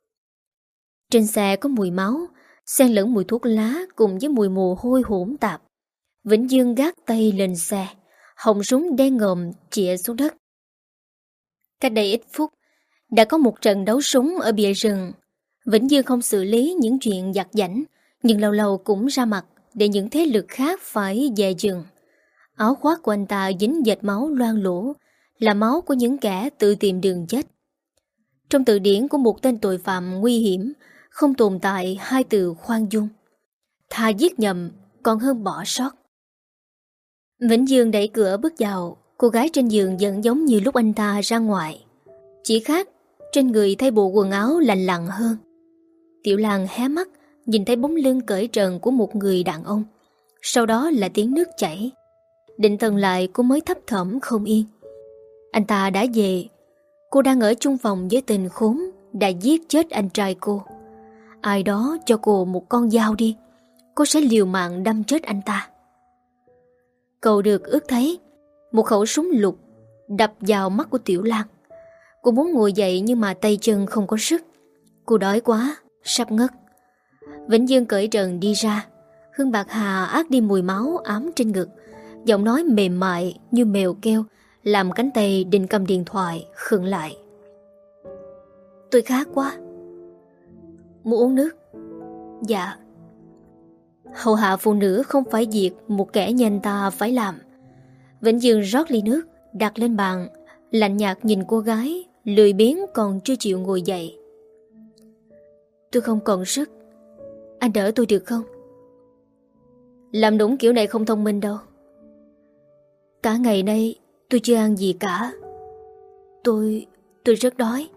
Trên xe có mùi máu, xen lẫn mùi thuốc lá cùng với mùi mồ hôi hỗn tạp. Vĩnh Dương gác tay lên xe, họng súng đen ngòm chĩa xuống đất. Cách đây ít phút, đã có một trận đấu súng ở bìa rừng. Vĩnh Dương không xử lý những chuyện giặt giảnh, nhưng lâu lâu cũng ra mặt để những thế lực khác phải về rừng. Áo khoác của anh ta dính dệt máu loang lổ, là máu của những kẻ tự tìm đường chết. Trong từ điển của một tên tội phạm nguy hiểm, không tồn tại hai từ khoan dung. Thà giết nhầm còn hơn bỏ sót. Vĩnh Dương đẩy cửa bước vào. Cô gái trên giường vẫn giống như lúc anh ta ra ngoài, chỉ khác trên người thay bộ quần áo lành lặn hơn. Tiểu Lan hé mắt nhìn thấy bóng lưng cởi trần của một người đàn ông. Sau đó là tiếng nước chảy. Định thần lại cô mới thấp thỏm không yên. Anh ta đã về. Cô đang ở chung phòng với tên khốn đã giết chết anh trai cô. Ai đó cho cô một con dao đi, cô sẽ liều mạng đâm chết anh ta. Cậu được ước thấy một khẩu súng lục đập vào mắt của Tiểu Lan. Cô muốn ngồi dậy nhưng mà tay chân không có sức. Cô đói quá, sắp ngất. Vĩnh Dương cởi trần đi ra. Hương bạc hà át đi mùi máu ám trên ngực. Giọng nói mềm mại như mèo kêu làm cánh tay định cầm điện thoại khựng lại. Tôi khát quá. Muốn uống nước? Dạ. Hầu hạ phụ nữ không phải việc một kẻ như anh ta phải làm. Vĩnh Dương rót ly nước đặt lên bàn, lạnh nhạt nhìn cô gái lười biếng còn chưa chịu ngồi dậy. Tôi không còn sức, anh đỡ tôi được không? Làm đúng kiểu này không thông minh đâu. Cả ngày nay tôi chưa ăn gì cả. Tôi... tôi rất đói.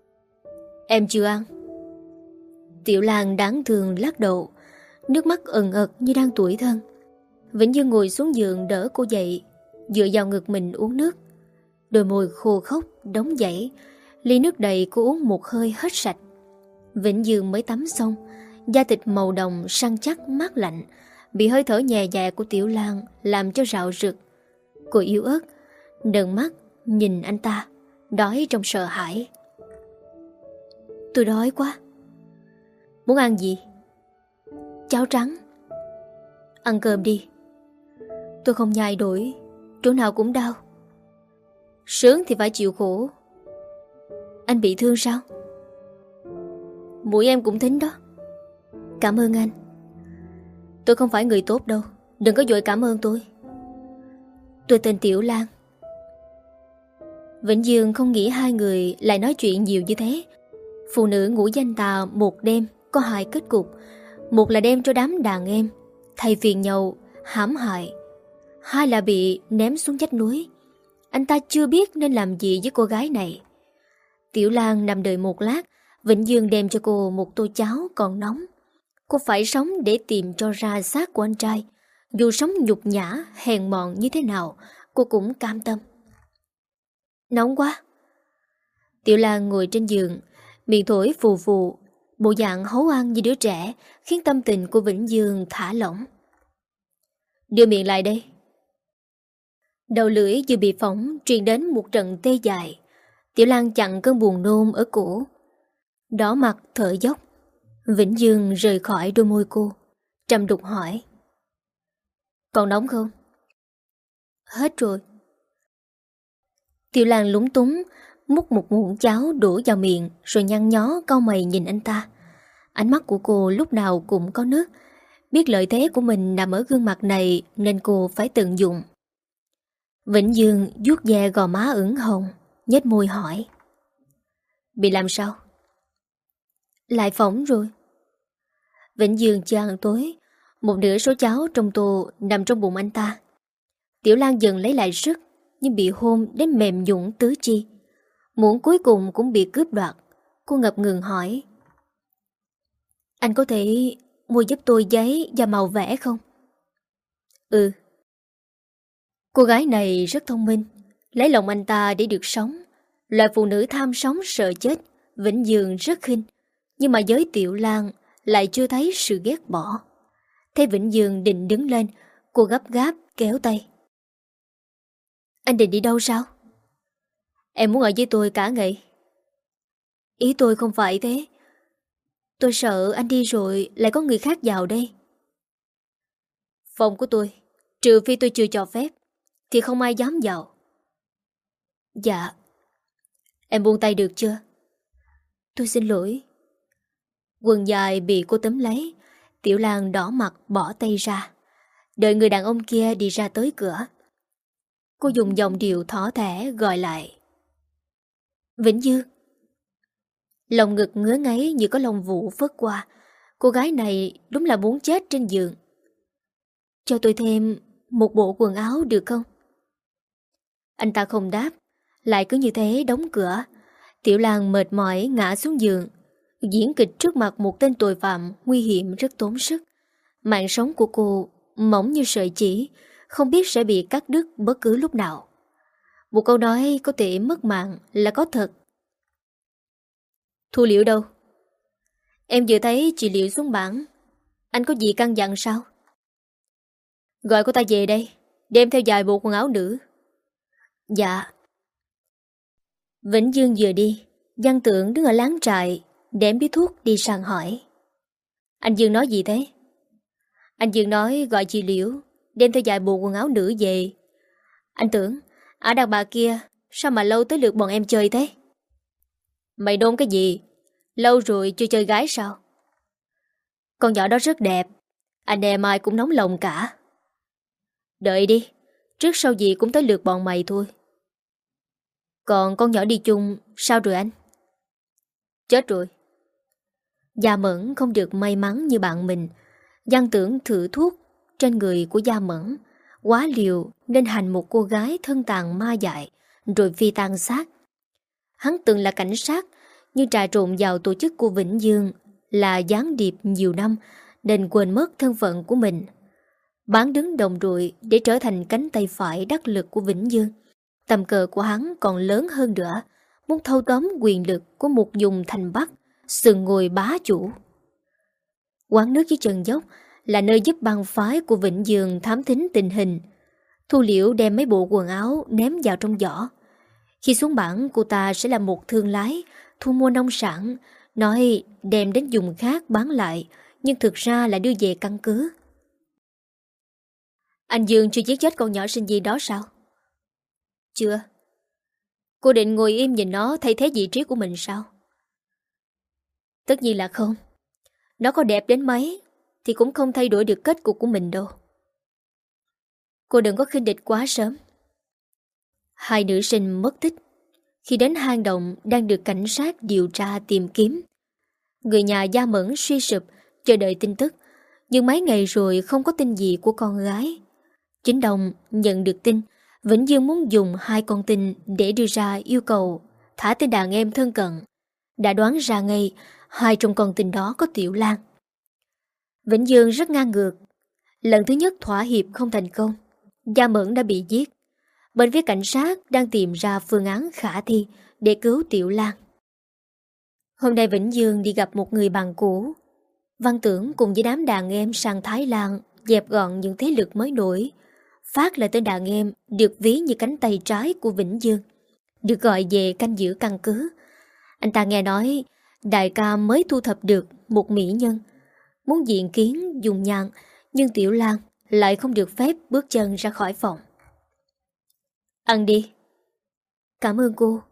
Em chưa ăn? Tiểu Lan đáng thương lắc đầu, nước mắt ẩn ực như đang tủi thân. Vĩnh Dương ngồi xuống giường đỡ cô dậy, dựa vào ngực mình uống nước. Đôi môi khô khốc đóng dãy. Ly nước đầy cô uống một hơi hết sạch. Vĩnh Dương mới tắm xong, da thịt màu đồng săn chắc mát lạnh, bị hơi thở nhẹ nhẹ của Tiểu Lan làm cho rạo rực. Cô yếu ớt nâng mắt nhìn anh ta, đói trong sợ hãi. Tôi đói quá. Muốn ăn gì? Cháo trắng. Ăn cơm đi. Tôi không nhai nổi, chỗ nào cũng đau. Sướng thì phải chịu khổ. Anh bị thương sao? Mũi em cũng thính đó. Cảm ơn anh. Tôi không phải người tốt đâu, đừng có vội cảm ơn tôi. Tôi tên Tiểu Lan. Vĩnh Dương không nghĩ hai người lại nói chuyện nhiều như thế. Phụ nữ ngủ danh tà một đêm có hai kết cục. Một là đem cho đám đàn em thay phiền nhau hãm hại, hai là bị ném xuống vách núi. Anh ta chưa biết nên làm gì với cô gái này. Tiểu Lan nằm đợi một lát, Vĩnh Dương đem cho cô một tô cháo còn nóng. Cô phải sống để tìm cho ra xác của anh trai. Dù sống nhục nhã, hèn mọn như thế nào, cô cũng cam tâm. Nóng quá. Tiểu Lan ngồi trên giường, miệng thổi phù phù, bộ dạng hấu ăn như đứa trẻ, khiến tâm tình của Vĩnh Dương thả lỏng. Đưa miệng lại đây. Đầu lưỡi vừa bị phỏng, truyền đến một trận tê dại. Tiểu Lan chặn cơn buồn nôn ở cổ, đỏ mặt thở dốc. Vĩnh Dương rời khỏi đôi môi cô, trầm đục hỏi: còn nóng không? Hết rồi. Tiểu Lan lúng túng múc một muỗng cháo đổ vào miệng, rồi nhăn nhó cau mày nhìn anh ta. Ánh mắt của cô lúc nào cũng có nước. Biết lợi thế của mình nằm ở gương mặt này nên cô phải tận dụng. Vĩnh Dương vuốt ve gò má ửng hồng, nhếch môi hỏi: bị làm sao? Lại phỏng rồi. Vĩnh Dương chưa ăn tối, một nửa số cháo trong tô nằm trong bụng anh ta. Tiểu Lan dần lấy lại sức, nhưng bị hôn đến mềm nhũn tứ chi. Muỗng cuối cùng cũng bị cướp đoạt. Cô ngập ngừng hỏi: anh có thể mua giúp tôi giấy và màu vẽ không? Ừ. Cô gái này rất thông minh, lấy lòng anh ta để được sống. Loại phụ nữ tham sống sợ chết, Vĩnh Dương rất khinh. Nhưng mà với Tiểu Lan lại chưa thấy sự ghét bỏ. Thấy Vĩnh Dương định đứng lên, cô gấp gáp kéo tay. Anh định đi đâu sao? Em muốn ở với tôi cả ngày. Ý tôi không phải thế. Tôi sợ anh đi rồi lại có người khác vào đây. Phòng của tôi, trừ phi tôi chưa cho phép, thì không ai dám vào. Dạ. Em buông tay được chưa? Tôi xin lỗi. Quần dài bị cô túm lấy. Tiểu Lan đỏ mặt bỏ tay ra, đợi người đàn ông kia đi ra tới cửa. Cô dùng giọng điệu thỏ thẻ gọi lại: Vĩnh Dương. Lòng ngực ngứa ngáy như có lông vũ phớt qua. Cô gái này đúng là muốn chết trên giường. Cho tôi thêm một bộ quần áo được không? Anh ta không đáp, lại cứ như thế đóng cửa. Tiểu Lan mệt mỏi ngã xuống giường. Diễn kịch trước mặt một tên tội phạm nguy hiểm rất tốn sức. Mạng sống của cô mỏng như sợi chỉ, không biết sẽ bị cắt đứt bất cứ lúc nào. Một câu nói có thể mất mạng là có thật. Thu Liễu đâu? Em vừa thấy chị Liễu xuống bảng. Anh có gì căn dặn sao? Gọi cô ta về đây, đem theo vài bộ quần áo nữ. Dạ. Vĩnh Dương vừa đi, Văn Tưởng đứng ở láng trại đem điếu thuốc đi sang hỏi: Anh Dương nói gì thế? Anh Dương nói gọi chị Liễu đem theo vài bộ quần áo nữ về. Anh Tưởng, ả đàn bà kia sao mà lâu tới lượt bọn em chơi thế? Mày đôn cái gì? Lâu rồi chưa chơi gái sao? Con nhỏ đó rất đẹp, anh em ai cũng nóng lòng cả. Đợi đi, trước sau gì cũng tới lượt bọn mày thôi. Còn con nhỏ đi chung sao rồi anh? Chết rồi. Gia Mẫn không được may mắn như bạn mình. Văn Tưởng thử thuốc trên người của Gia Mẫn quá liều nên hành một cô gái thân tàn ma dại, rồi phi tang xác. Hắn từng là cảnh sát, nhưng trà trộn vào tổ chức của Vĩnh Dương là gián điệp nhiều năm nên quên mất thân phận của mình. Bán đứng đồng đội để trở thành cánh tay phải đắc lực của Vĩnh Dương. Tầm cờ của hắn còn lớn hơn nữa, muốn thâu tóm quyền lực của một vùng thành Bắc, sừng ngồi bá chủ. Quán nước dưới chân dốc là nơi giúp bang phái của Vĩnh Dương thám thính tình hình. Thu Liễu đem mấy bộ quần áo ném vào trong giỏ. Khi xuống bản, cô ta sẽ là một thương lái thu mua nông sản, nói đem đến vùng khác bán lại, nhưng thực ra là đưa về căn cứ. Anh Dương chưa giết chết con nhỏ sinh viên đó sao? Chưa. Cô định ngồi im nhìn nó thay thế vị trí của mình sao? Tất nhiên là không. Nó có đẹp đến mấy thì cũng không thay đổi được kết cục của mình đâu. Cô đừng có khinh địch quá sớm. Hai nữ sinh mất tích khi đến hang động đang được cảnh sát điều tra tìm kiếm. Người nhà Gia Mẫn suy sụp chờ đợi tin tức, nhưng mấy ngày rồi không có tin gì của con gái. Chính Đồng nhận được tin Vĩnh Dương muốn dùng hai con tin để đưa ra yêu cầu thả tên đàn em thân cận. Đã đoán ra ngay hai trong con tin đó có Tiểu Lan. Vĩnh Dương rất ngang ngược. Lần thứ nhất thỏa hiệp không thành công, Gia Mẫn đã bị giết. Bên phía cảnh sát đang tìm ra phương án khả thi để cứu Tiểu Lan. Hôm nay Vĩnh Dương đi gặp một người bạn cũ. Văn Tưởng cùng với đám đàn em sang Thái Lan dẹp gọn những thế lực mới nổi. Phát là tên đàn em được ví như cánh tay trái của Vĩnh Dương, được gọi về canh giữ căn cứ. Anh ta nghe nói đại ca mới thu thập được một mỹ nhân, muốn diện kiến dùng nhang, nhưng Tiểu Lan lại không được phép bước chân ra khỏi phòng. Ăn đi. Cảm ơn cô.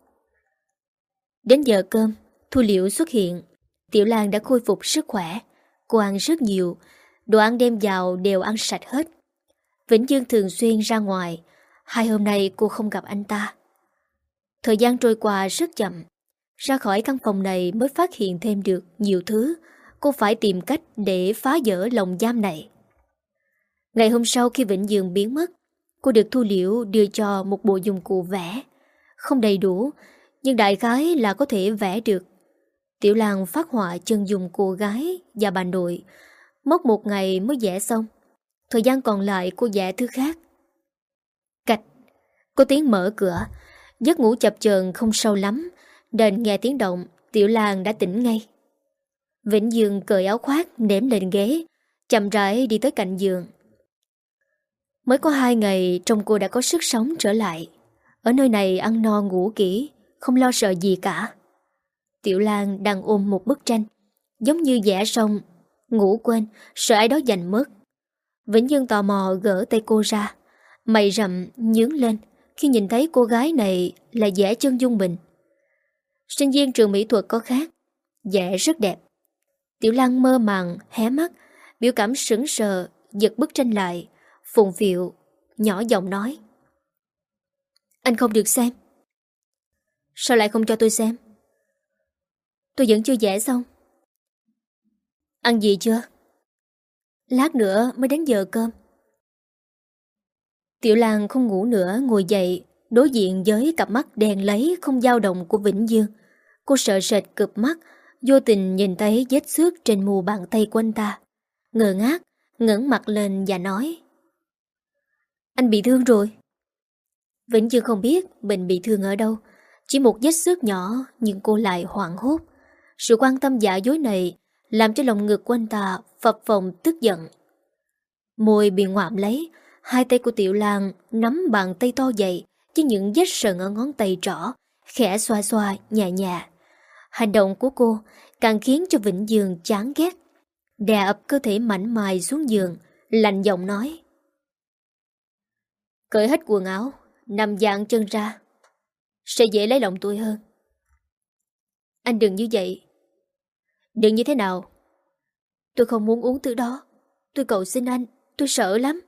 Đến giờ cơm, Thu Liễu xuất hiện. Tiểu Lan đã khôi phục sức khỏe. Cô ăn rất nhiều, đồ ăn đem vào đều ăn sạch hết. Vĩnh Dương thường xuyên ra ngoài. Hai hôm nay cô không gặp anh ta. Thời gian trôi qua rất chậm. Ra khỏi căn phòng này mới phát hiện thêm được nhiều thứ. Cô phải tìm cách để phá vỡ lồng giam này. Ngày hôm sau khi Vĩnh Dương biến mất, cô được Thu Liễu đưa cho một bộ dụng cụ vẽ. Không đầy đủ, nhưng đại khái là có thể vẽ được. Tiểu Lan phát họa chân dung cô gái và bà nội. Mất một ngày mới vẽ xong. Thời gian còn lại cô vẽ thứ khác. Cạch, có tiếng mở cửa. Giấc ngủ chập chờn không sâu lắm, nên nghe tiếng động, Tiểu Lan đã tỉnh ngay. Vĩnh Dương cởi áo khoác ném lên ghế, chậm rãi đi tới cạnh giường. Mới có hai ngày trông cô đã có sức sống trở lại. Ở nơi này ăn no ngủ kỹ, không lo sợ gì cả. Tiểu Lan đang ôm một bức tranh, giống như vẽ xong, ngủ quên, sợ ai đó giành mất. Vĩnh Dương tò mò gỡ tay cô ra, mày rậm nhướng lên khi nhìn thấy cô gái này là vẽ chân dung mình. Sinh viên trường mỹ thuật có khác, vẽ rất đẹp. Tiểu Lan mơ màng hé mắt, biểu cảm sững sờ, giật bức tranh lại, phụng phịu, nhỏ giọng nói: Anh không được xem. Sao lại không cho tôi xem? Tôi vẫn chưa vẽ xong. Ăn gì chưa? Lát nữa mới đến giờ cơm. Tiểu Lan không ngủ nữa, ngồi dậy, đối diện với cặp mắt đèn lấy không dao động của Vĩnh Dương. Cô sợ sệt cụp mắt, vô tình nhìn thấy vết xước trên mu bàn tay của anh ta. Ngơ ngác, ngẩng mặt lên và nói: Anh bị thương rồi. Vĩnh Dương không biết mình bị thương ở đâu, chỉ một vết xước nhỏ, nhưng cô lại hoảng hốt. Sự quan tâm giả dối này làm cho lòng ngực của anh ta phập phồng tức giận. Môi bị ngoạm lấy, hai tay của Tiểu Lan nắm bàn tay to dậy với những vết sần ở ngón tay trỏ, khẽ xoa xoa nhẹ nhẹ. Hành động của cô càng khiến cho Vĩnh Dương chán ghét. Đè ập cơ thể mảnh mai xuống giường, lạnh giọng nói: Cởi hết quần áo, nằm dạng chân ra, sẽ dễ lấy lòng tôi hơn. Anh đừng như vậy. Đừng như thế nào? Tôi không muốn uống thứ đó. Tôi cầu xin anh, tôi sợ lắm.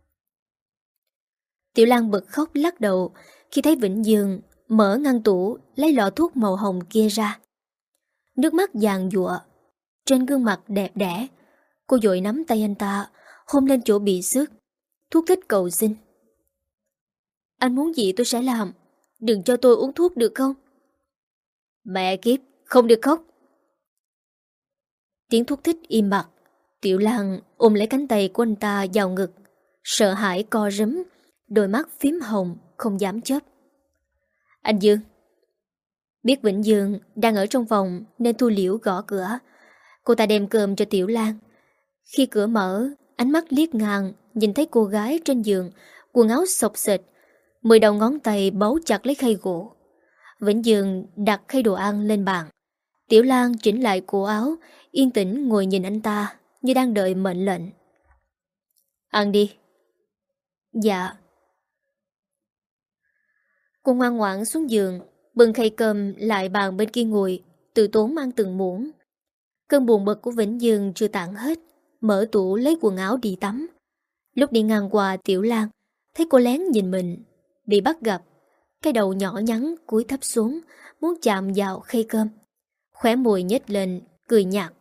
Tiểu Lan bật khóc lắc đầu khi thấy Vĩnh Dương mở ngăn tủ lấy lọ thuốc màu hồng kia ra. Nước mắt giàn giụa trên gương mặt đẹp đẽ. Cô vội nắm tay anh ta, hôn lên chỗ bị xước, thuốc thích cầu xin: Anh muốn gì tôi sẽ làm, đừng cho tôi uống thuốc được không? Mẹ kiếp, không được khóc. Tiếng thuốc thích im bặt. Tiểu Lan ôm lấy cánh tay của anh ta vào ngực, sợ hãi co rúm, đôi mắt phím hồng không dám chớp. Anh Dương. Biết Vĩnh Dương đang ở trong phòng nên Thu Liễu gõ cửa. Cô ta đem cơm cho Tiểu Lan. Khi cửa mở, ánh mắt liếc ngang nhìn thấy cô gái trên giường, Quần áo xộc xệch, mười đầu ngón tay bấu chặt lấy khay gỗ. Vĩnh Dương đặt khay đồ ăn lên bàn. Tiểu Lan chỉnh lại cổ áo, yên tĩnh ngồi nhìn anh ta như đang đợi mệnh lệnh. Ăn đi. Dạ. Cô ngoan ngoãn xuống giường, bưng khay cơm lại bàn bên kia ngồi, từ tốn ăn từng muỗng. Cơn buồn bực của Vĩnh Dương chưa tản hết, mở tủ lấy quần áo đi tắm. Lúc đi ngang qua Tiểu Lan, thấy cô lén nhìn mình, bị bắt gặp. Cái đầu nhỏ nhắn cúi thấp xuống, muốn chạm vào khay cơm. Khóe môi nhếch lên, cười nhạt.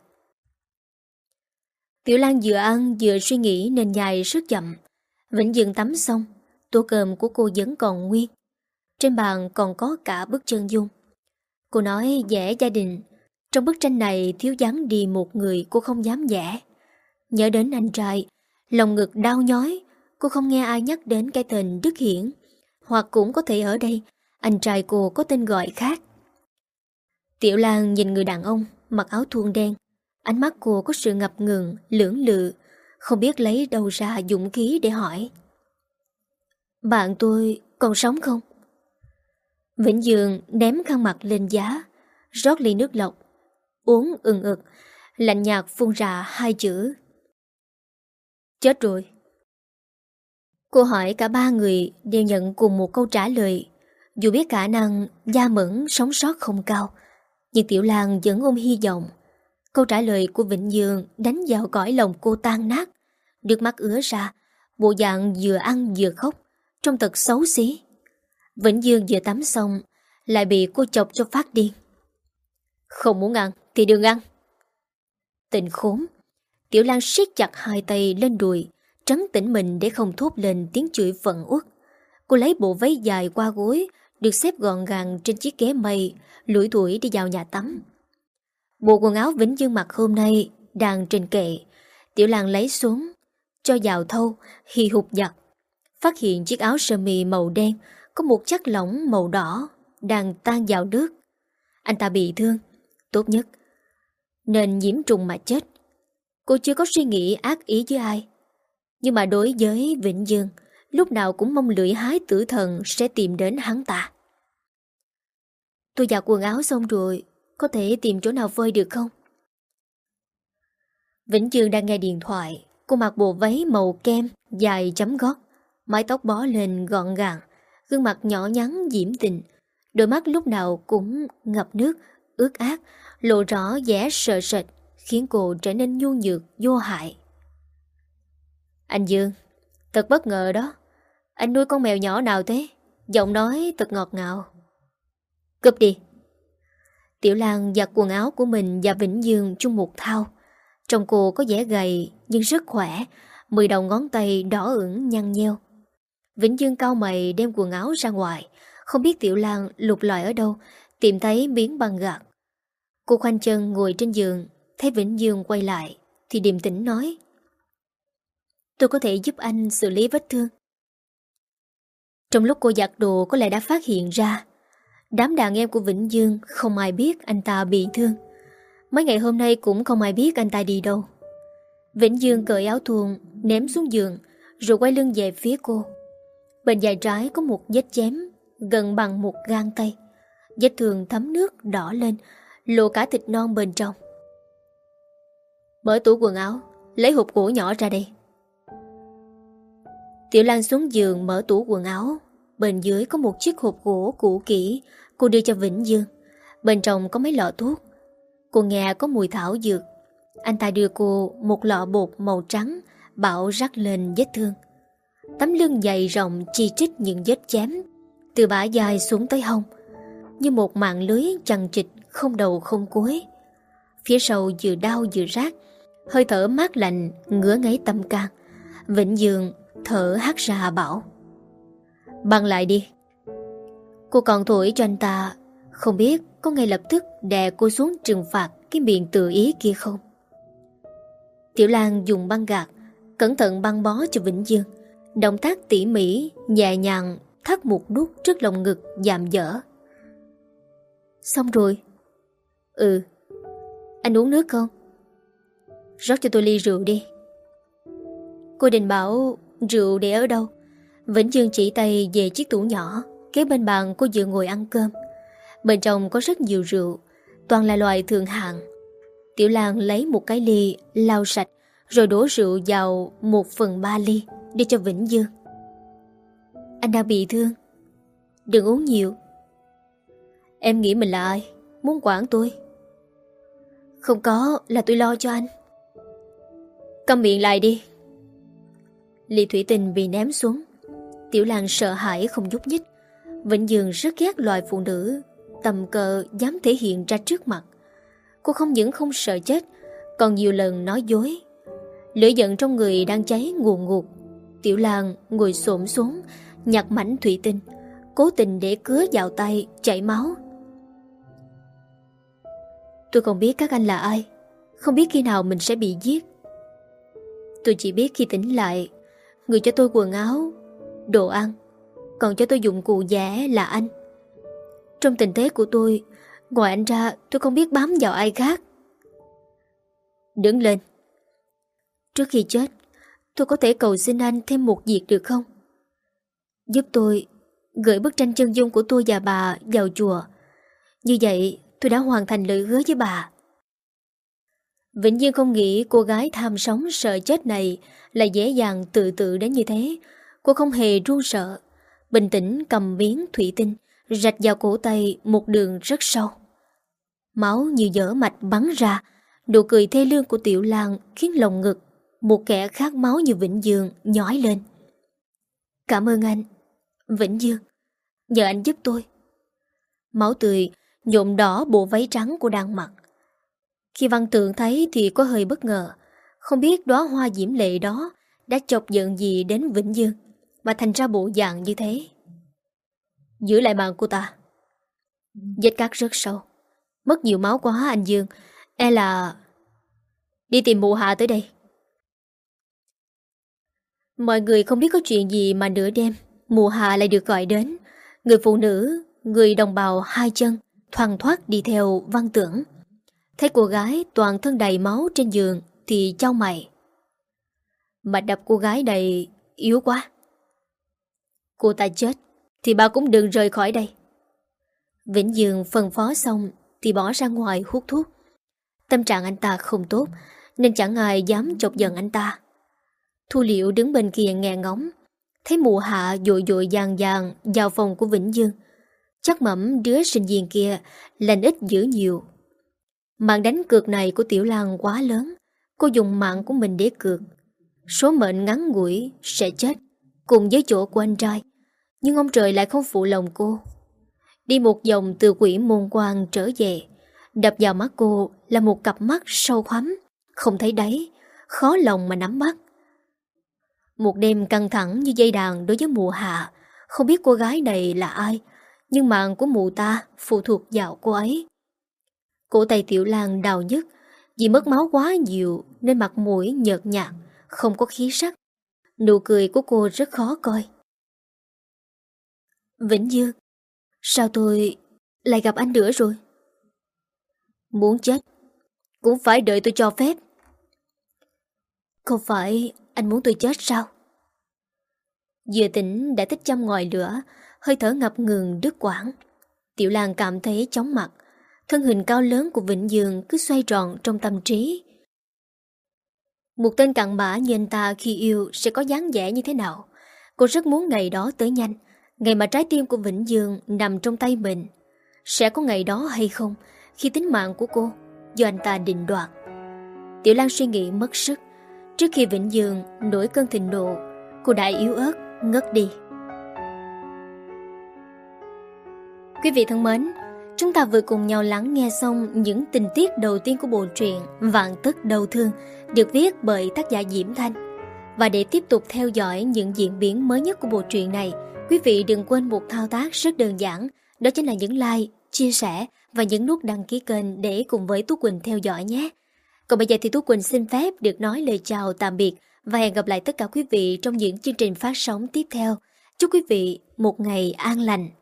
Tiểu Lan vừa ăn vừa suy nghĩ nên nhai rất chậm. Vĩnh Dương tắm xong, tô cơm của cô vẫn còn nguyên. Trên bàn còn có cả bức chân dung. Cô nói vẽ gia đình. Trong bức tranh này thiếu vắng đi một người cô không dám vẽ. Nhớ đến anh trai, lòng ngực đau nhói. Cô không nghe ai nhắc đến cái tên Đức Hiển. Hoặc cũng có thể ở đây anh trai cô có tên gọi khác. Tiểu Lan nhìn người đàn ông mặc áo thun đen. Ánh mắt cô có sự ngập ngừng, lưỡng lự, không biết lấy đâu ra dũng khí để hỏi. Bạn tôi còn sống không? Vĩnh Dương ném khăn mặt lên giá, rót ly nước lọc, uống ừng ực, lạnh nhạt phun ra hai chữ. Chết rồi. Cô hỏi cả ba người đều nhận cùng một câu trả lời. Dù biết khả năng Gia Mẫn sống sót không cao, nhưng Tiểu Lan vẫn ôm hy vọng. Câu trả lời của Vĩnh Dương đánh vào cõi lòng cô tan nát. Nước mắt ứa ra, bộ dạng vừa ăn vừa khóc, trông thật xấu xí. Vĩnh Dương vừa tắm xong lại bị cô chọc cho phát điên. Không muốn ăn thì đừng ăn. Tình khốn. Tiểu Lan siết chặt hai tay lên đùi, trấn tĩnh mình để không thốt lên tiếng chửi phẫn uất. Cô lấy bộ váy dài qua gối, được xếp gọn gàng trên chiếc ghế mây, lủi thủi đi vào nhà tắm. Bộ quần áo Vĩnh Dương mặc hôm nay đang trên kệ. Tiểu Lan lấy xuống, cho vào thau, hì hục giặt. Phát hiện chiếc áo sơ mi màu đen có một chất lỏng màu đỏ đang tan vào nước. Anh ta bị thương, tốt nhất nên nhiễm trùng mà chết. Cô chưa có suy nghĩ ác ý với ai, nhưng mà đối với Vĩnh Dương, lúc nào cũng mong lưỡi hái tử thần sẽ tìm đến hắn ta. Tôi giặt quần áo xong rồi, có thể tìm chỗ nào phơi được không? Vĩnh Dương đang nghe điện thoại. Cô mặc bộ váy màu kem, dài chấm gót, mái tóc bó lên gọn gàng, gương mặt nhỏ nhắn diễm tình. Đôi mắt lúc nào cũng ngập nước, ướt át, lộ rõ vẻ sợ sệt, khiến cô trở nên nhu nhược, vô hại. Anh Dương, thật bất ngờ đó. Anh nuôi con mèo nhỏ nào thế? Giọng nói thật ngọt ngào. Cúp đi. Tiểu Lan giặt quần áo của mình và Vĩnh Dương chung một thao. Trông cô có vẻ gầy nhưng rất khỏe, mười đầu ngón tay đỏ ửng nhăn nheo. Vĩnh Dương cau mày đem quần áo ra ngoài. Không biết Tiểu Lan lục lọi ở đâu, tìm thấy miếng băng gạc. Cô khoanh chân ngồi trên giường, thấy Vĩnh Dương quay lại thì điềm tĩnh nói: Tôi có thể giúp anh xử lý vết thương. Trong lúc cô giặt đồ có lẽ đã phát hiện ra đám đàn em của Vĩnh Dương không ai biết anh ta bị thương. Mấy ngày hôm nay cũng không ai biết anh ta đi đâu. Vĩnh Dương cởi áo thun ném xuống giường rồi quay lưng về phía cô. Bên vai trái có một vết chém gần bằng một gang tay. Vết thương thấm nước đỏ lên, lộ cả thịt non bên trong. Mở tủ quần áo, lấy hộp gỗ nhỏ ra đây. Tiểu Lan xuống giường mở tủ quần áo. Bên dưới có một chiếc hộp gỗ cũ kỹ. Cô đưa cho Vĩnh Dương. Bên trong có mấy lọ thuốc. Cô nghe có mùi thảo dược. Anh ta đưa cô một lọ bột màu trắng, bảo rắc lên vết thương. Tấm lưng dày rộng chi chít những vết chém, từ bả vai xuống tới hông, như một mạng lưới chằng chịt không đầu không cuối. Phía sau vừa đau vừa rát, hơi thở mát lạnh ngứa ngáy tâm can. Vĩnh Dương thở hắt ra bảo: Băng lại đi. Cô còn thổi cho anh ta, không biết có ngay lập tức đè cô xuống trừng phạt cái miệng tự ý kia không. Tiểu Lan dùng băng gạc cẩn thận băng bó cho Vĩnh Dương. Động tác tỉ mỉ, nhẹ nhàng thắt một nút trước lồng ngực dạm dở. Xong rồi. Ừ. Anh uống nước không? Rót cho tôi ly rượu đi. Cô định bảo rượu để ở đâu? Vĩnh Dương chỉ tay về chiếc tủ nhỏ kế bên bàn cô vừa ngồi ăn cơm. Bên trong có rất nhiều rượu, toàn là loại thượng hạng. Tiểu Lan lấy một cái ly lau sạch, rồi đổ rượu vào một phần ba ly đưa cho Vĩnh Dương. Anh đang bị thương, đừng uống nhiều. Em nghĩ mình là ai, muốn quản tôi? Không có, là tôi lo cho anh. Câm miệng lại đi. Ly thủy tinh bị ném xuống. Tiểu Lan sợ hãi không nhúc nhích. Vĩnh Dương rất ghét loại phụ nữ tầm cỡ dám thể hiện ra trước mặt. Cô không những không sợ chết, còn nhiều lần nói dối. Lửa giận trong người đang cháy ngùn ngụt. Tiểu Lan ngồi xổm xuống, nhặt mảnh thủy tinh, cố tình để cứa vào tay chảy máu. Tôi không biết các anh là ai, không biết khi nào mình sẽ bị giết. Tôi chỉ biết khi tỉnh lại, người cho tôi quần áo, đồ ăn, còn cho tôi dụng cụ vẽ là anh. Trong tình thế của tôi, ngoài anh ra tôi không biết bám vào ai khác. Đứng lên. Trước khi chết, tôi có thể cầu xin anh thêm một việc được không? Giúp tôi gửi bức tranh chân dung của tôi và bà vào chùa. Như vậy tôi đã hoàn thành lời hứa với bà. Vĩnh Dương không nghĩ cô gái tham sống sợ chết này lại dễ dàng tự tự đến như thế. Cô không hề run sợ, bình tĩnh cầm miếng thủy tinh, rạch vào cổ tay một đường rất sâu. Máu như dở mạch bắn ra. Nụ cười thê lương của Tiểu Lan khiến lồng ngực một kẻ khát máu như Vĩnh Dương nhói lên. Cảm ơn anh, Vĩnh Dương. Nhờ anh giúp tôi. Máu tươi nhuộm đỏ bộ váy trắng cô đang mặc. Khi Văn Tượng thấy thì có hơi bất ngờ. Không biết đóa hoa diễm lệ đó đã chọc giận gì đến Vĩnh Dương mà thành ra bộ dạng như thế. Giữ lại mạng cô ta. Vết cắt rất sâu, mất nhiều máu quá anh Dương. E là... Đi tìm mụ Hạ tới đây. Mọi người không biết có chuyện gì mà nửa đêm mụ Hạ lại được gọi đến. Người phụ nữ, người đồng bào hai chân thoăn thoắt đi theo Văn Tưởng. Thấy cô gái toàn thân đầy máu trên giường thì chau mày. Mạch đập cô gái này yếu quá. Cô ta chết thì bà cũng đừng rời khỏi đây. Vĩnh Dương phân phó xong thì bỏ ra ngoài hút thuốc. Tâm trạng anh ta không tốt nên chẳng ai dám chọc giận anh ta. Thu Liễu đứng bên kia nghe ngóng, thấy mụ Hạ dội dội dàng dàng vào phòng của Vĩnh Dương. Chắc mẩm đứa sinh viên kia lành ít dữ nhiều. Mạng đánh cược này của Tiểu Lan quá lớn. Cô dùng mạng của mình để cược. Số mệnh ngắn ngủi sẽ chết cùng với chỗ của anh trai. Nhưng ông trời lại không phụ lòng cô. Đi một vòng từ quỷ môn quan trở về, đập vào mắt cô là một cặp mắt sâu hoắm, không thấy đáy, khó lòng mà nắm bắt. Một đêm căng thẳng như dây đàn đối với mụ Hạ. Không biết cô gái này là ai, nhưng mạng của mụ ta phụ thuộc vào cô ấy. Cổ tay Tiểu Lan đau nhức. Vì mất máu quá nhiều nên mặt mũi nhợt nhạt, không có khí sắc. Nụ cười của cô rất khó coi. Vĩnh Dương, sao tôi lại gặp anh nữa rồi? Muốn chết cũng phải đợi tôi cho phép. Không phải anh muốn tôi chết sao? Vừa tỉnh đã tích châm ngòi lửa, hơi thở ngập ngừng đứt quãng. Tiểu Lan cảm thấy chóng mặt. Thân hình cao lớn của Vĩnh Dương cứ xoay tròn trong tâm trí. Một tên cặn bã như anh ta khi yêu sẽ có dáng vẻ như thế nào? Cô rất muốn ngày đó tới nhanh, ngày mà trái tim của Vĩnh Dương nằm trong tay mình. Sẽ có ngày đó hay không khi tính mạng của cô do anh ta định đoạt? Tiểu Lan suy nghĩ mất sức. Trước khi Vĩnh Dương nổi cơn thịnh nộ, cô đã yếu ớt ngất đi. Quý vị thân mến, chúng ta vừa cùng nhau lắng nghe xong những tình tiết đầu tiên của bộ truyện Vạn Tất Đau Thương được viết bởi tác giả Diễm Thanh. Và để tiếp tục theo dõi những diễn biến mới nhất của bộ truyện này, quý vị đừng quên một thao tác rất đơn giản, đó chính là nhấn like, chia sẻ và nhấn nút đăng ký kênh để cùng với Tú Quỳnh theo dõi nhé. Còn bây giờ thì Tú Quỳnh xin phép được nói lời chào tạm biệt và hẹn gặp lại tất cả quý vị trong những chương trình phát sóng tiếp theo. Chúc quý vị một ngày an lành.